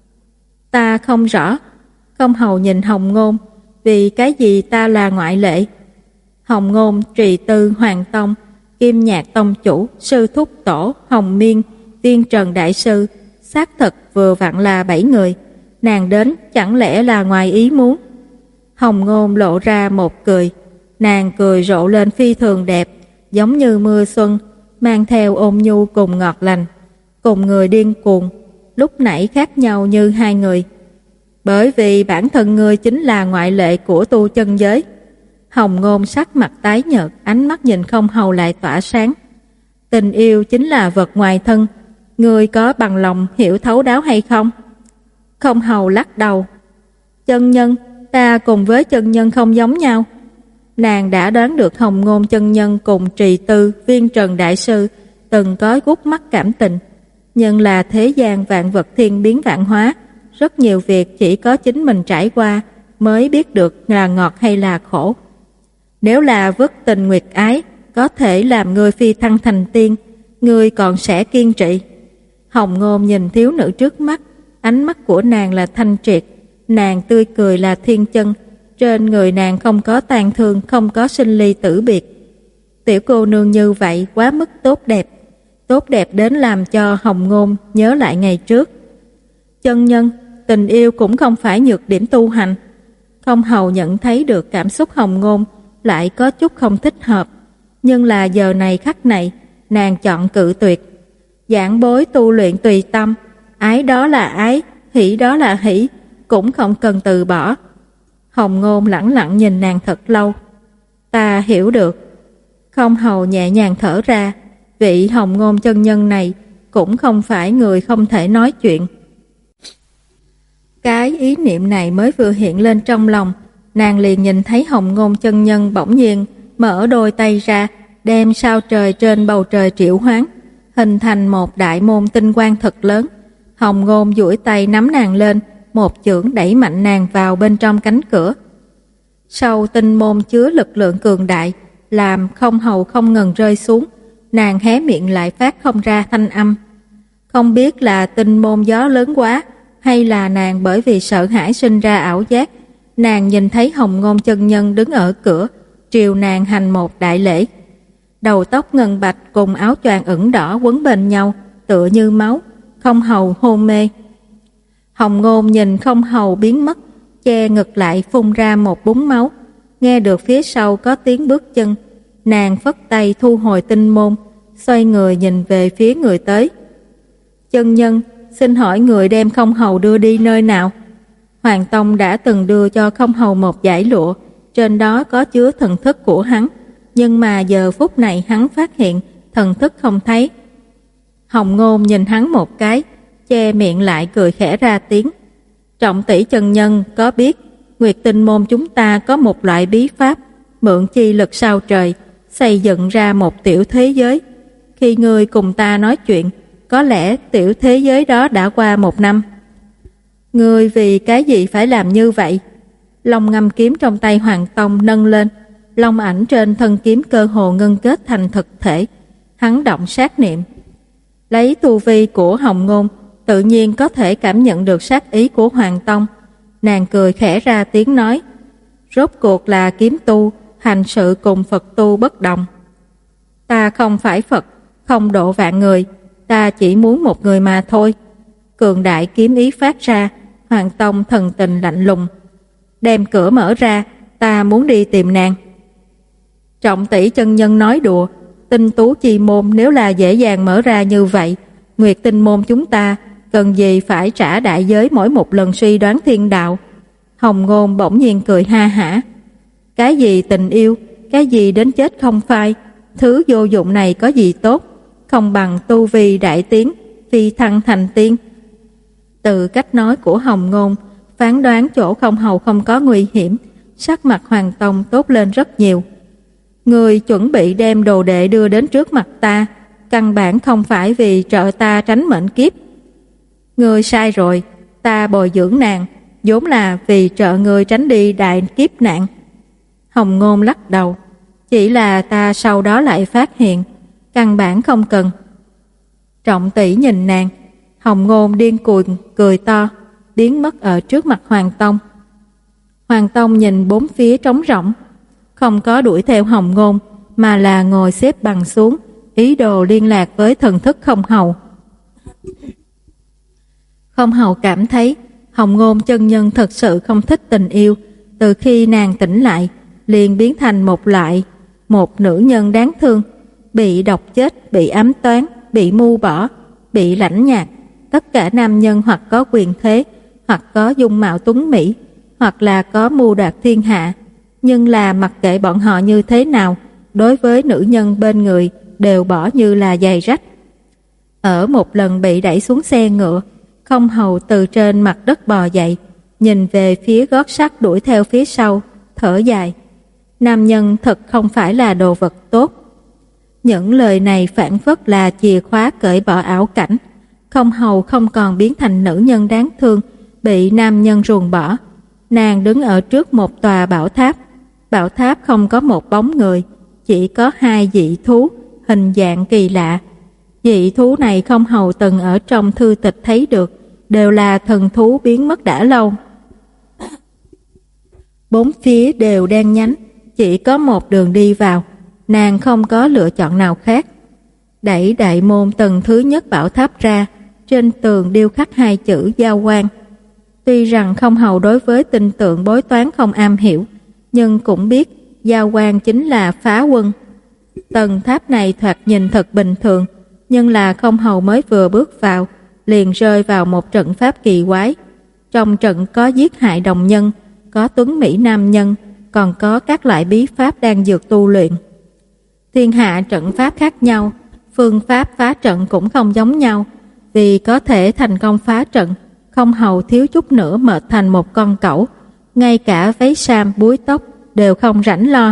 Ta không rõ. Không hầu nhìn Hồng Ngôn, vì cái gì ta là ngoại lệ? Hồng Ngôn, Trì Tư, Hoàng Tông, Kim Nhạc tông chủ, sư thúc tổ, Hồng Miên, Tiên Trần đại sư, xác thật vừa vặn là bảy người. Nàng đến chẳng lẽ là ngoài ý muốn? Hồng Ngôn lộ ra một cười, nàng cười rộ lên phi thường đẹp, giống như mưa xuân, mang theo ôn nhu cùng ngọt lành, cùng người điên cuồng, lúc nãy khác nhau như hai người. Bởi vì bản thân ngươi chính là ngoại lệ của tu chân giới. Hồng Ngôn sắc mặt tái nhợt, ánh mắt nhìn Không hầu lại tỏa sáng. Tình yêu chính là vật ngoài thân, ngươi có bằng lòng hiểu thấu đáo hay không? Không hầu lắc đầu. Chân nhân, ta cùng với chân nhân không giống nhau. Nàng đã đoán được Hồng Ngôn chân nhân cùng Trì Tư, Viên Trần đại sư từng có gút mắt cảm tình, nhưng là thế gian vạn vật thiên biến vạn hóa, rất nhiều việc chỉ có chính mình trải qua mới biết được là ngọt hay là khổ. Nếu là vứt tình nguyệt ái, có thể làm người phi thăng thành tiên, người còn sẽ kiên trì. Hồng Ngôn nhìn thiếu nữ trước mắt, ánh mắt của nàng là thanh triệt, nàng tươi cười là thiên chân, trên người nàng không có tàn thương, không có sinh ly tử biệt. Tiểu cô nương như vậy quá mức tốt đẹp, tốt đẹp đến làm cho Hồng Ngôn nhớ lại ngày trước. Chân nhân, tình yêu cũng không phải nhược điểm tu hành. Không hầu nhận thấy được cảm xúc Hồng Ngôn lại có chút không thích hợp, nhưng là giờ này khắc này, nàng chọn cự tuyệt. Giảng bối tu luyện tùy tâm, ái đó là ái, hỷ đó là hỷ, cũng không cần từ bỏ. Hồng Ngôn lẳng lặng nhìn nàng thật lâu. Ta hiểu được. Không hầu nhẹ nhàng thở ra, vị Hồng Ngôn chân nhân này cũng không phải người không thể nói chuyện. Cái ý niệm này mới vừa hiện lên trong lòng, nàng liền nhìn thấy Hồng Ngôn chân nhân bỗng nhiên mở đôi tay ra, đem sao trời trên bầu trời triệu hoán, hình thành một đại môn tinh quang thật lớn. Hồng Ngôn duỗi tay nắm nàng lên, một chưởng đẩy mạnh nàng vào bên trong cánh cửa. Sau tinh môn chứa lực lượng cường đại, làm Không hầu không ngừng rơi xuống, nàng hé miệng lại phát không ra thanh âm. Không biết là tinh môn gió lớn quá, hay là nàng bởi vì sợ hãi sinh ra ảo giác. Nàng nhìn thấy Hồng Ngôn chân nhân đứng ở cửa, triều nàng hành một đại lễ. Đầu tóc ngân bạch cùng áo choàng ửng đỏ quấn bên nhau, tựa như máu. Không hầu hôn mê. Hồng Ngôn nhìn Không hầu biến mất, che ngực lại phun ra một búng máu. Nghe được phía sau có tiếng bước chân, nàng phất tay thu hồi tinh môn, xoay người nhìn về phía người tới. Chân nhân, xin hỏi người đem Không hầu đưa đi nơi nào? Hoàng Tông đã từng đưa cho Không hầu một dải lụa, trên đó có chứa thần thức của hắn, nhưng mà giờ phút này hắn phát hiện thần thức không thấy. Hồng Ngôn nhìn hắn một cái, che miệng lại cười khẽ ra tiếng. Trọng tỷ chân nhân có biết Nguyệt Tinh môn chúng ta có một loại bí pháp, mượn chi lực sao trời, xây dựng ra một tiểu thế giới. Khi ngươi cùng ta nói chuyện, có lẽ tiểu thế giới đó đã qua một năm. Ngươi vì cái gì phải làm như vậy? Long ngâm kiếm trong tay Hoàng Tông nâng lên, long ảnh trên thân kiếm cơ hồ ngưng kết thành thực thể. Hắn động sát niệm. Lấy tu vi của Hồng Ngôn, tự nhiên có thể cảm nhận được sát ý của Hoàng Tông. Nàng cười khẽ ra tiếng nói, rốt cuộc là kiếm tu, hành sự cùng Phật tu bất đồng. Ta không phải Phật, không độ vạn người, ta chỉ muốn một người mà thôi. Cường đại kiếm ý phát ra, Hoàng Tông thần tình lạnh lùng. Đem cửa mở ra, ta muốn đi tìm nàng. Trọng tỷ chân nhân nói đùa, Tinh Tú chi môn nếu là dễ dàng mở ra như vậy, Nguyệt Tinh môn chúng ta cần gì phải trả đại giới mỗi một lần suy đoán thiên đạo. Hồng Ngôn bỗng nhiên cười ha hả. Cái gì tình yêu, cái gì đến chết không phai, thứ vô dụng này có gì tốt, không bằng tu vi đại tiến, phi thăng thành tiên. Từ cách nói của Hồng Ngôn, phán đoán chỗ không hầu không có nguy hiểm, sắc mặt Hoàng Tông tốt lên rất nhiều. Người chuẩn bị đem đồ đệ đưa đến trước mặt ta, căn bản không phải vì trợ ta tránh mệnh kiếp. Người sai rồi, ta bồi dưỡng nàng, vốn là vì trợ người tránh đi đại kiếp nạn. Hồng Ngôn lắc đầu, chỉ là ta sau đó lại phát hiện, căn bản không cần. Trọng tỷ nhìn nàng, Hồng Ngôn điên cuồng cười to, biến mất ở trước mặt Hoàng Tông. Hoàng Tông nhìn bốn phía trống rỗng, không có đuổi theo Hồng Ngôn, mà là ngồi xếp bằng xuống, ý đồ liên lạc với thần thức Không Hầu. Không Hầu cảm thấy Hồng Ngôn chân nhân thật sự không thích tình yêu, từ khi nàng tỉnh lại, liền biến thành một loại, một nữ nhân đáng thương, bị độc chết, bị ám toán, bị mưu bỏ, bị lãnh nhạt. Tất cả nam nhân hoặc có quyền thế, hoặc có dung mạo tuấn mỹ, hoặc là có mưu đoạt thiên hạ, nhưng là mặc kệ bọn họ như thế nào, đối với nữ nhân bên người đều bỏ như là giày rách. Ở một lần bị đẩy xuống xe ngựa, Không Hầu từ trên mặt đất bò dậy, nhìn về phía gót sắt đuổi theo phía sau, thở dài. Nam nhân thật không phải là đồ vật tốt. Những lời này phản phất là chìa khóa cởi bỏ ảo cảnh. Không Hầu không còn biến thành nữ nhân đáng thương, bị nam nhân ruồng bỏ. Nàng đứng ở trước một tòa bảo tháp. Bảo tháp không có một bóng người, chỉ có hai dị thú, hình dạng kỳ lạ. Dị thú này Không Hầu từng ở trong thư tịch thấy được, đều là thần thú biến mất đã lâu. Bốn phía đều đen nhánh, chỉ có một đường đi vào, nàng không có lựa chọn nào khác. Đẩy đại môn tầng thứ nhất bảo tháp ra, trên tường điêu khắc hai chữ Giao Quan. Tuy rằng Không Hầu đối với tinh tượng bói toán không am hiểu, nhưng cũng biết Giao Quan chính là phá quân. Tầng tháp này thoạt nhìn thật bình thường, nhưng là Không Hầu mới vừa bước vào, liền rơi vào một trận pháp kỳ quái. Trong trận có giết hại đồng nhân, có tuấn mỹ nam nhân, còn có các loại bí pháp đang dược tu luyện. Thiên hạ trận pháp khác nhau, phương pháp phá trận cũng không giống nhau. Vì có thể thành công phá trận, Không Hầu thiếu chút nữa mệt thành một con cẩu, ngay cả váy sam búi tóc đều không rảnh lo.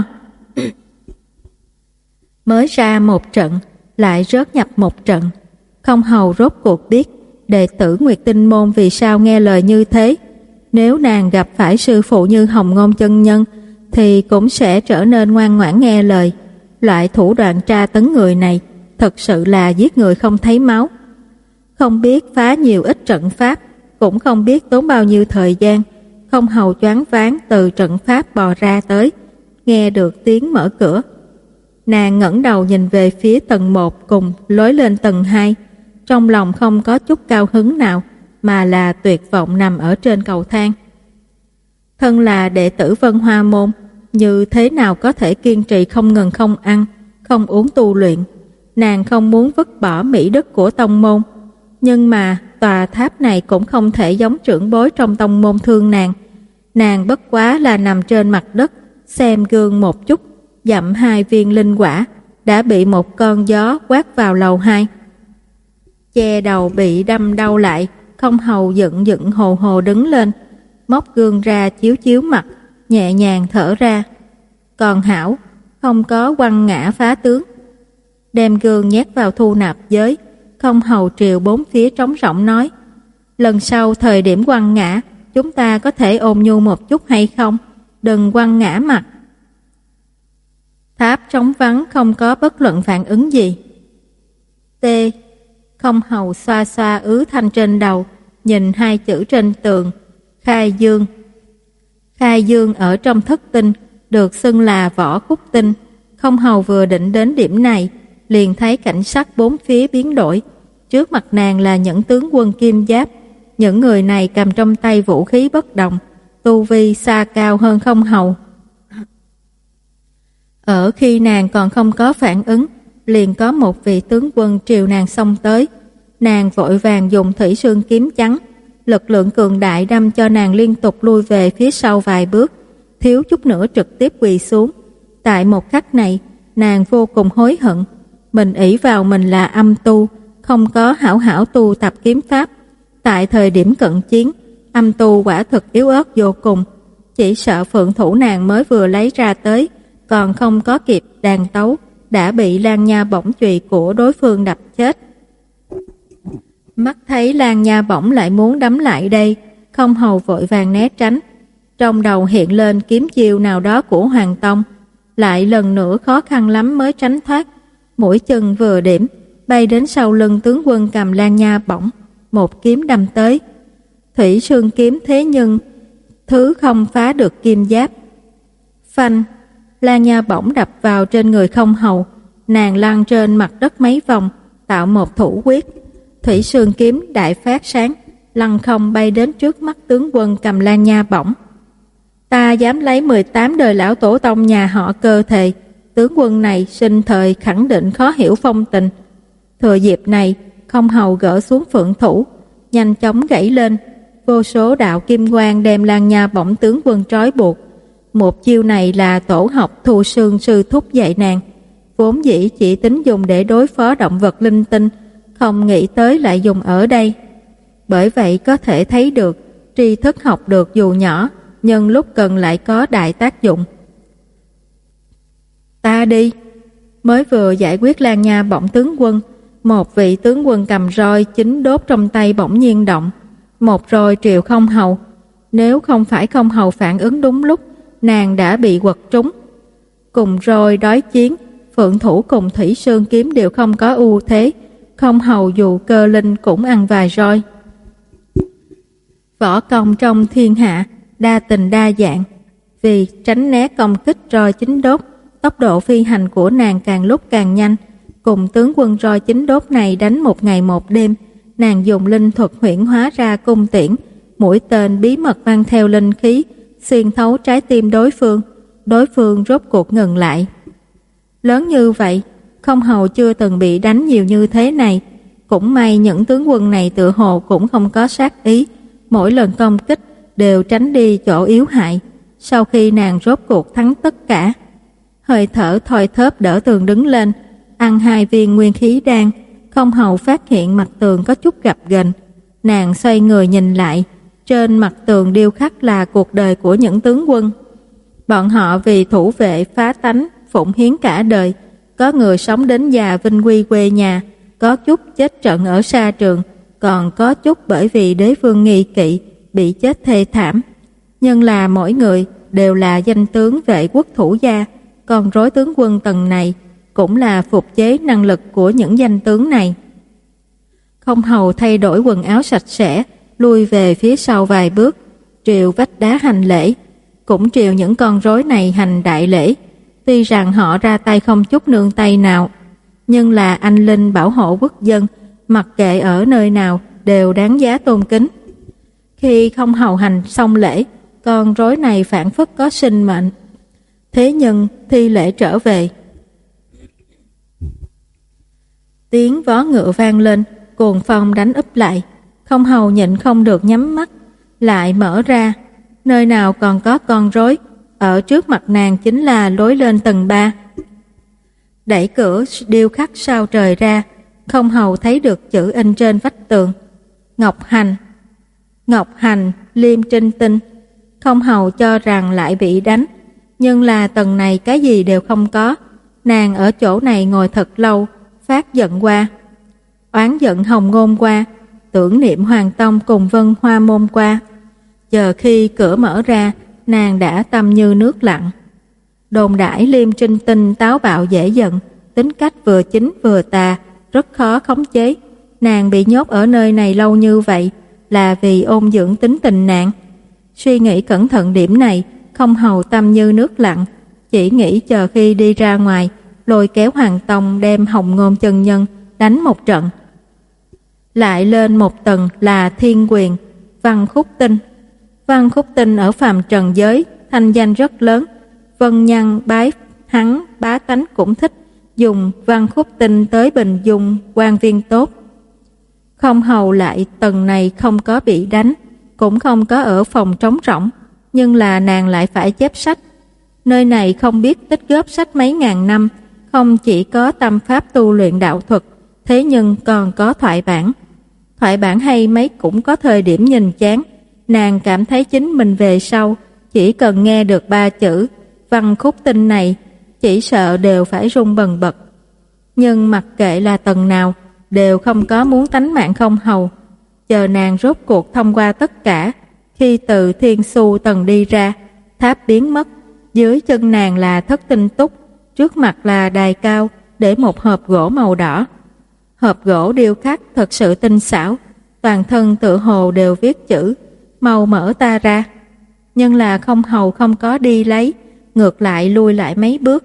Mới ra một trận, lại rớt nhập một trận. Không Hầu rốt cuộc biết đệ tử Nguyệt Tinh môn vì sao nghe lời như thế. Nếu nàng gặp phải sư phụ như Hồng Ngôn chân nhân, thì cũng sẽ trở nên ngoan ngoãn nghe lời. Loại thủ đoạn tra tấn người này thật sự là giết người không thấy máu. Không biết phá nhiều ít trận pháp, cũng không biết tốn bao nhiêu thời gian. Không Hầu choáng váng từ trận pháp bò ra tới, nghe được tiếng mở cửa. Nàng ngẩng đầu nhìn về phía tầng một cùng lối lên tầng hai, trong lòng không có chút cao hứng nào, mà là tuyệt vọng nằm ở trên cầu thang. Thân là đệ tử Vân Hoa môn, như thế nào có thể kiên trì không ngừng không ăn, không uống tu luyện. Nàng không muốn vứt bỏ mỹ đức của tông môn, nhưng mà tòa tháp này cũng không thể giống trưởng bối trong tông môn thương nàng. Nàng bất quá là nằm trên mặt đất, xem gương một chút, dặm hai viên linh quả, đã bị một con gió quát vào lầu hai. Che đầu bị đâm đau lại, Không Hầu giận giận hồ hồ đứng lên, móc gương ra chiếu chiếu mặt, nhẹ nhàng thở ra. Còn hảo, không có quăng ngã phá tướng. Đem gương nhét vào thu nạp giới, Không Hầu triều bốn phía trống rỗng nói: lần sau thời điểm quăng ngã, chúng ta có thể ôn nhu một chút hay không? Đừng quăng ngã mặt. Tháp trống vắng không có bất luận phản ứng gì. T. Không Hầu xoa xoa ứ thanh trên đầu, nhìn hai chữ trên tường: Khai Dương. Khai Dương ở trong thất tinh được xưng là võ khúc tinh. Không Hầu vừa định đến điểm này, liền thấy cảnh sắc bốn phía biến đổi. Trước mặt nàng là những tướng quân kim giáp. Những người này cầm trong tay vũ khí bất đồng, tu vi xa cao hơn Không Hầu. Ở khi nàng còn không có phản ứng, liền có một vị tướng quân triều nàng xông tới. Nàng vội vàng dùng thủy sương kiếm chắn, lực lượng cường đại đâm cho nàng liên tục lui về phía sau vài bước, thiếu chút nữa trực tiếp quỳ xuống. Tại một khắc này, nàng vô cùng hối hận, mình ỷ vào mình là âm tu, không có hảo hảo tu tập kiếm pháp. Tại thời điểm cận chiến, âm tu quả thực yếu ớt vô cùng, chỉ sợ phượng thủ nàng mới vừa lấy ra tới, còn không có kịp đàn tấu, đã bị Lan Nha bổng chùy của đối phương đập chết. Mắt thấy Lan Nha bổng lại muốn đấm lại đây, Không Hầu vội vàng né tránh. Trong đầu hiện lên kiếm chiêu nào đó của Hoàng Tông, lại lần nữa khó khăn lắm mới tránh thoát. Mũi chân vừa điểm, bay đến sau lưng tướng quân cầm Lan Nha bổng, một kiếm đâm tới. Thủy sương kiếm thế nhưng thứ không phá được kim giáp. Phanh, Lan Nha bổng đập vào trên người Không Hầu, nàng lăn trên mặt đất mấy vòng, tạo một thủ quyết. Thủy sương kiếm đại phát sáng, lăn không bay đến trước mắt tướng quân cầm Lan Nha bổng. Ta dám lấy mười tám đời lão tổ tông nhà họ Cơ thề, tướng quân này sinh thời khẳng định khó hiểu phong tình. Thừa dịp này, Không Hầu gỡ xuống phượng thủ, nhanh chóng gãy lên, vô số đạo kim quang đem Lan Nha bổng tướng quân trói buộc. Một chiêu này là tổ học Thu Sương sư thúc dạy nàng, vốn dĩ chỉ tính dùng để đối phó động vật linh tinh, không nghĩ tới lại dùng ở đây. Bởi vậy có thể thấy được tri thức học được dù nhỏ, nhưng lúc cần lại có đại tác dụng. Ta đi. Mới vừa giải quyết Lan Nha bổng tướng quân, một vị tướng quân cầm roi chính đốt trong tay bỗng nhiên động, một roi triều Không Hầu. Nếu không phải Không Hầu phản ứng đúng lúc, nàng đã bị quật trúng. Cùng roi đối chiến, phượng thủ cùng thủy sương kiếm đều không có ưu thế, Không Hầu dù cơ linh cũng ăn vài roi. Võ công trong thiên hạ đa tình đa dạng, vì tránh né công kích roi chính đốt, tốc độ phi hành của nàng càng lúc càng nhanh. Cùng tướng quân roi chính đốt này đánh một ngày một đêm, nàng dùng linh thuật huyễn hóa ra cung tiễn, mũi tên bí mật mang theo linh khí, xuyên thấu trái tim đối phương. Đối phương rốt cuộc ngừng lại. Lớn như vậy, Không Hầu chưa từng bị đánh nhiều như thế này. Cũng may những tướng quân này tựa hồ cũng không có sát ý, mỗi lần công kích đều tránh đi chỗ yếu hại. Sau khi nàng rốt cuộc thắng tất cả, hơi thở thoi thóp đỡ tường đứng lên, ăn hai viên nguyên khí đan. Không Hầu phát hiện mặt tường có chút gập ghềnh, nàng xoay người nhìn lại, trên mặt tường điêu khắc là cuộc đời của những tướng quân. Bọn họ vì thủ vệ phá tánh phụng hiến cả đời, có người sống đến già vinh quy quê nhà, có chút chết trận ở sa trường, còn có chút bởi vì đế vương nghi kỵ bị chết thê thảm. Nhưng là mỗi người đều là danh tướng vệ quốc thủ gia, còn rối tướng quân tầng này cũng là phục chế năng lực của những danh tướng này. Không Hầu thay đổi quần áo sạch sẽ, lui về phía sau vài bước, triều vách đá hành lễ, cũng triều những con rối này hành đại lễ. Tuy rằng họ ra tay không chút nương tay nào, nhưng là anh linh bảo hộ quốc dân, mặc kệ ở nơi nào đều đáng giá tôn kính. Khi Không Hầu hành xong lễ, con rối này phản phất có sinh mệnh. Thế nhưng thi lễ trở về, tiếng vó ngựa vang lên, cuồng phong đánh úp lại. Không Hầu nhịn không được nhắm mắt, lại mở ra. Nơi nào còn có con rối, ở trước mặt nàng chính là lối lên tầng ba. Đẩy cửa điêu khắc sao trời ra, Không Hầu thấy được chữ in trên vách tường: Ngọc Hành. Ngọc Hành, Liêm Trinh Tinh. Không Hầu cho rằng lại bị đánh, nhưng là tầng này cái gì đều không có. Nàng ở chỗ này ngồi thật lâu, phát giận qua, oán giận Hồng Ngôn qua, tưởng niệm Hoàng Tông cùng Vân Hoa Môn qua. Chờ khi cửa mở ra, nàng đã tâm như nước lặng. Đồn đãi Liêm Trinh Tinh táo bạo dễ giận, tính cách vừa chính vừa tà, rất khó khống chế. Nàng bị nhốt ở nơi này lâu như vậy là vì ôn dưỡng tính tình nàng. Suy nghĩ cẩn thận điểm này, Không Hầu tâm như nước lặng, chỉ nghĩ chờ khi đi ra ngoài, lôi kéo Hoàng Tông đem Hồng Ngôn chân nhân đánh một trận. lại lên một tầng là Thiên Quyền, Văn Khúc Tinh. Văn Khúc Tinh ở phàm trần giới thanh danh rất lớn, vân nhân bái hắn bá tánh cũng thích dùng Văn Khúc Tinh tới bình dung quan viên tốt. Không hầu lại tầng này không có bị đánh, cũng không có ở phòng trống rỗng, nhưng là nàng lại phải chép sách. Nơi này không biết tích góp sách mấy ngàn năm, không chỉ có tâm pháp tu luyện đạo thuật, thế nhưng còn có thoại bản. Thoại bản hay mấy cũng có thời điểm nhìn chán, nàng cảm thấy chính mình về sau chỉ cần nghe được ba chữ Văn Khúc Tinh này, chỉ sợ đều phải run bần bật. Nhưng mặc kệ là tầng nào, đều không có muốn tánh mạng không hầu. Chờ nàng rốt cuộc thông qua tất cả, khi từ Thiên Su tầng đi ra, tháp biến mất, dưới chân nàng là Thất Tinh Túc, trước mặt là đài cao để một hộp gỗ màu đỏ. Hộp gỗ điêu khắc thật sự tinh xảo, toàn thân tựa hồ đều viết chữ, mau mở ta ra. Nhưng là không hầu không có đi lấy, ngược lại lui lại mấy bước.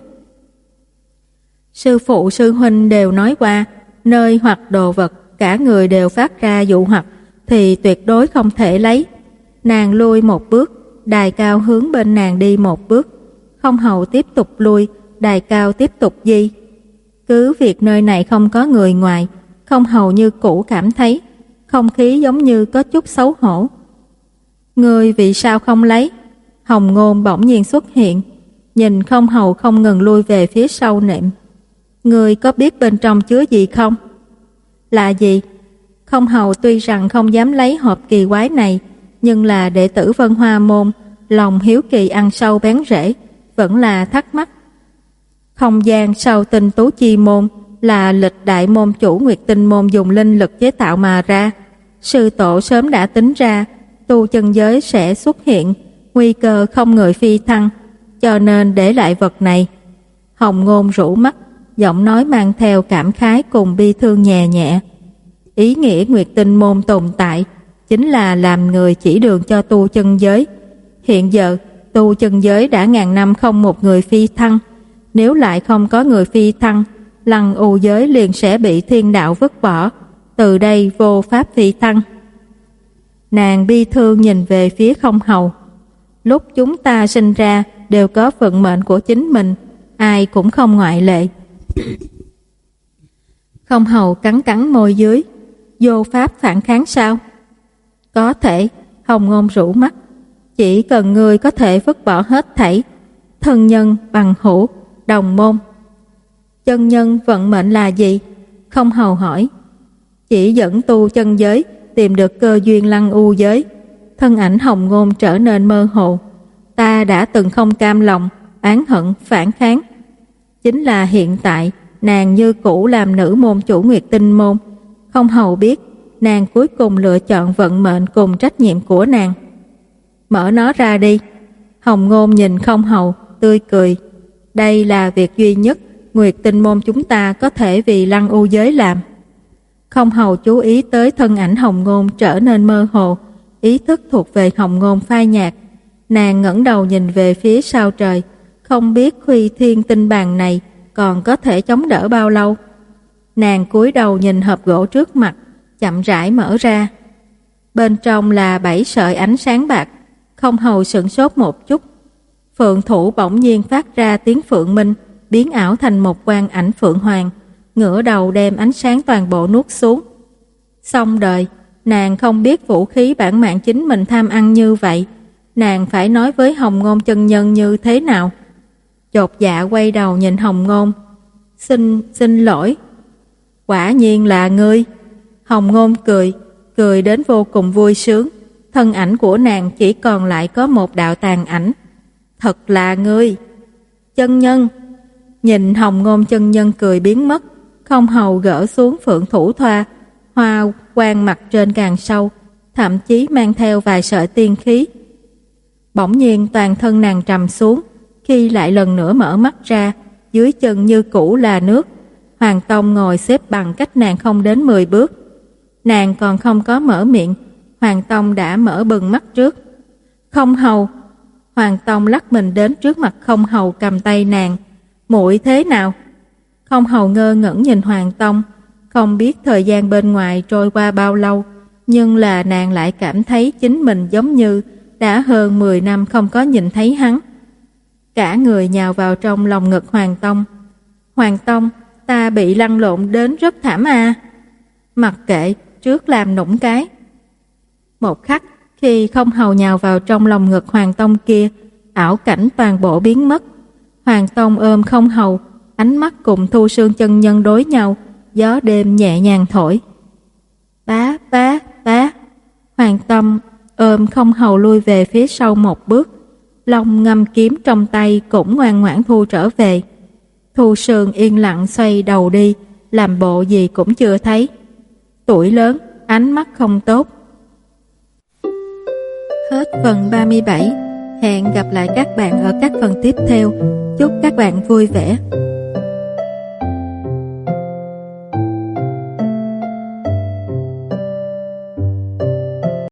Sư phụ sư huynh đều nói qua, nơi hoặc đồ vật cả người đều phát ra dụ hoặc thì tuyệt đối không thể lấy. Nàng lui một bước, đài cao hướng bên nàng đi một bước, không hầu tiếp tục lui, đài cao tiếp tục di. Cứ việc nơi này không có người ngoài, không hầu như cũ cảm thấy không khí giống như có chút xấu hổ. Người vì sao không lấy? Hồng Ngôn bỗng nhiên xuất hiện, nhìn không hầu không ngừng lui về phía sau nệm. Người có biết bên trong chứa gì không? Là gì? Không hầu tuy rằng không dám lấy hộp kỳ quái này, nhưng là đệ tử Vân Hoa môn, lòng hiếu kỳ ăn sâu bén rễ, vẫn là thắc mắc. Không gian sau Tinh Tú Chi môn là lịch đại môn chủ Nguyệt Tinh môn dùng linh lực chế tạo mà ra. Sư tổ sớm đã tính ra tu chân giới sẽ xuất hiện nguy cơ không người phi thăng, cho nên để lại vật này. Hồng Ngôn rũ mắt, giọng nói mang theo cảm khái cùng bi thương nhẹ nhẹ. Ý nghĩa Nguyệt Tinh môn tồn tại chính là làm người chỉ đường cho tu chân giới. Hiện giờ tu chân giới đã ngàn năm không một người phi thăng, nếu lại không có người phi thăng, Lăng U giới liền sẽ bị thiên đạo vứt bỏ, từ đây vô pháp phi thăng. Nàng bi thương nhìn về phía không hầu. Lúc chúng ta sinh ra đều có vận mệnh của chính mình, ai cũng không ngoại lệ. Không hầu cắn cắn môi dưới, vô pháp phản kháng sao? Có thể. Hồng Ngôn rũ mắt, chỉ cần ngươi có thể vứt bỏ hết thảy, thân nhân, bằng hữu, đồng môn. Chân nhân vận mệnh là gì? Không hầu hỏi. Chỉ dẫn tu chân giới tìm được cơ duyên Lăng U giới. Thân ảnh Hồng Ngôn trở nên mơ hồ. Ta đã từng không cam lòng, oán hận, phản kháng. Chính là hiện tại, nàng như cũ làm nữ môn chủ Nguyệt Tinh môn. Không hầu biết, nàng cuối cùng lựa chọn vận mệnh cùng trách nhiệm của nàng. Mở nó ra đi. Hồng Ngôn nhìn không hầu, tươi cười. Đây là việc duy nhất Nguyệt Tinh môn chúng ta có thể vì Lăng U giới làm. Không hầu chú ý tới thân ảnh Hồng Ngôn trở nên mơ hồ, ý thức thuộc về Hồng Ngôn phai nhạt. Nàng ngẩng đầu nhìn về phía sao trời, không biết Huy Thiên tinh bàn này còn có thể chống đỡ bao lâu. Nàng cúi đầu nhìn hộp gỗ trước mặt, chậm rãi mở ra. Bên trong là bảy sợi ánh sáng bạc. Không hầu sửng sốt một chút. Phượng thủ bỗng nhiên phát ra tiếng phượng minh, biến ảo thành một quang ảnh phượng hoàng, ngửa đầu đem ánh sáng toàn bộ nuốt xuống. Xong đời, nàng không biết vũ khí bản mạng chính mình tham ăn như vậy, nàng phải nói với Hồng Ngôn chân nhân như thế nào? Chột dạ quay đầu nhìn Hồng Ngôn. Xin, xin lỗi. Quả nhiên là ngươi. Hồng Ngôn cười, cười đến vô cùng vui sướng. Thân ảnh của nàng chỉ còn lại có một đạo tàn ảnh. Thật là ngươi. Chân nhân. Nhìn Hồng Ngôn chân nhân cười biến mất, không hầu gỡ xuống phượng thủ thoa, hoa quang mặt trên càng sâu, thậm chí mang theo vài sợi tiên khí. Bỗng nhiên toàn thân nàng trầm xuống, khi lại lần nữa mở mắt ra, dưới chân như cũ là nước. Hoàng Tông ngồi xếp bằng cách nàng không đến mười bước. Nàng còn không có mở miệng, Hoàng Tông đã mở bừng mắt trước. Không hầu. Hoàng Tông lắc mình đến trước mặt không hầu, cầm tay nàng. Muội thế nào? Không hầu ngơ ngẩn nhìn Hoàng Tông. Không biết thời gian bên ngoài trôi qua bao lâu, nhưng là nàng lại cảm thấy chính mình giống như đã hơn mười năm không có nhìn thấy hắn. Cả người nhào vào trong lòng ngực Hoàng Tông. Hoàng Tông, ta bị lăn lộn đến rất thảm à. Mặc kệ, trước làm nũng cái. Một khắc, khi không hầu nhào vào trong lòng ngực Hoàng Tông kia, ảo cảnh toàn bộ biến mất. Hoàng Tông ôm không hầu, ánh mắt cùng Thu Sương chân nhân đối nhau, gió đêm nhẹ nhàng thổi. Bá, bá, bá. Hoàng Tông ôm không hầu lui về phía sau một bước. Long ngâm kiếm trong tay cũng ngoan ngoãn thu trở về. Thu Sương yên lặng xoay đầu đi, làm bộ gì cũng chưa thấy. Tuổi lớn, ánh mắt không tốt. Hết phần ba mươi bảy. Hẹn gặp lại các bạn ở các phần tiếp theo. Chúc các bạn vui vẻ.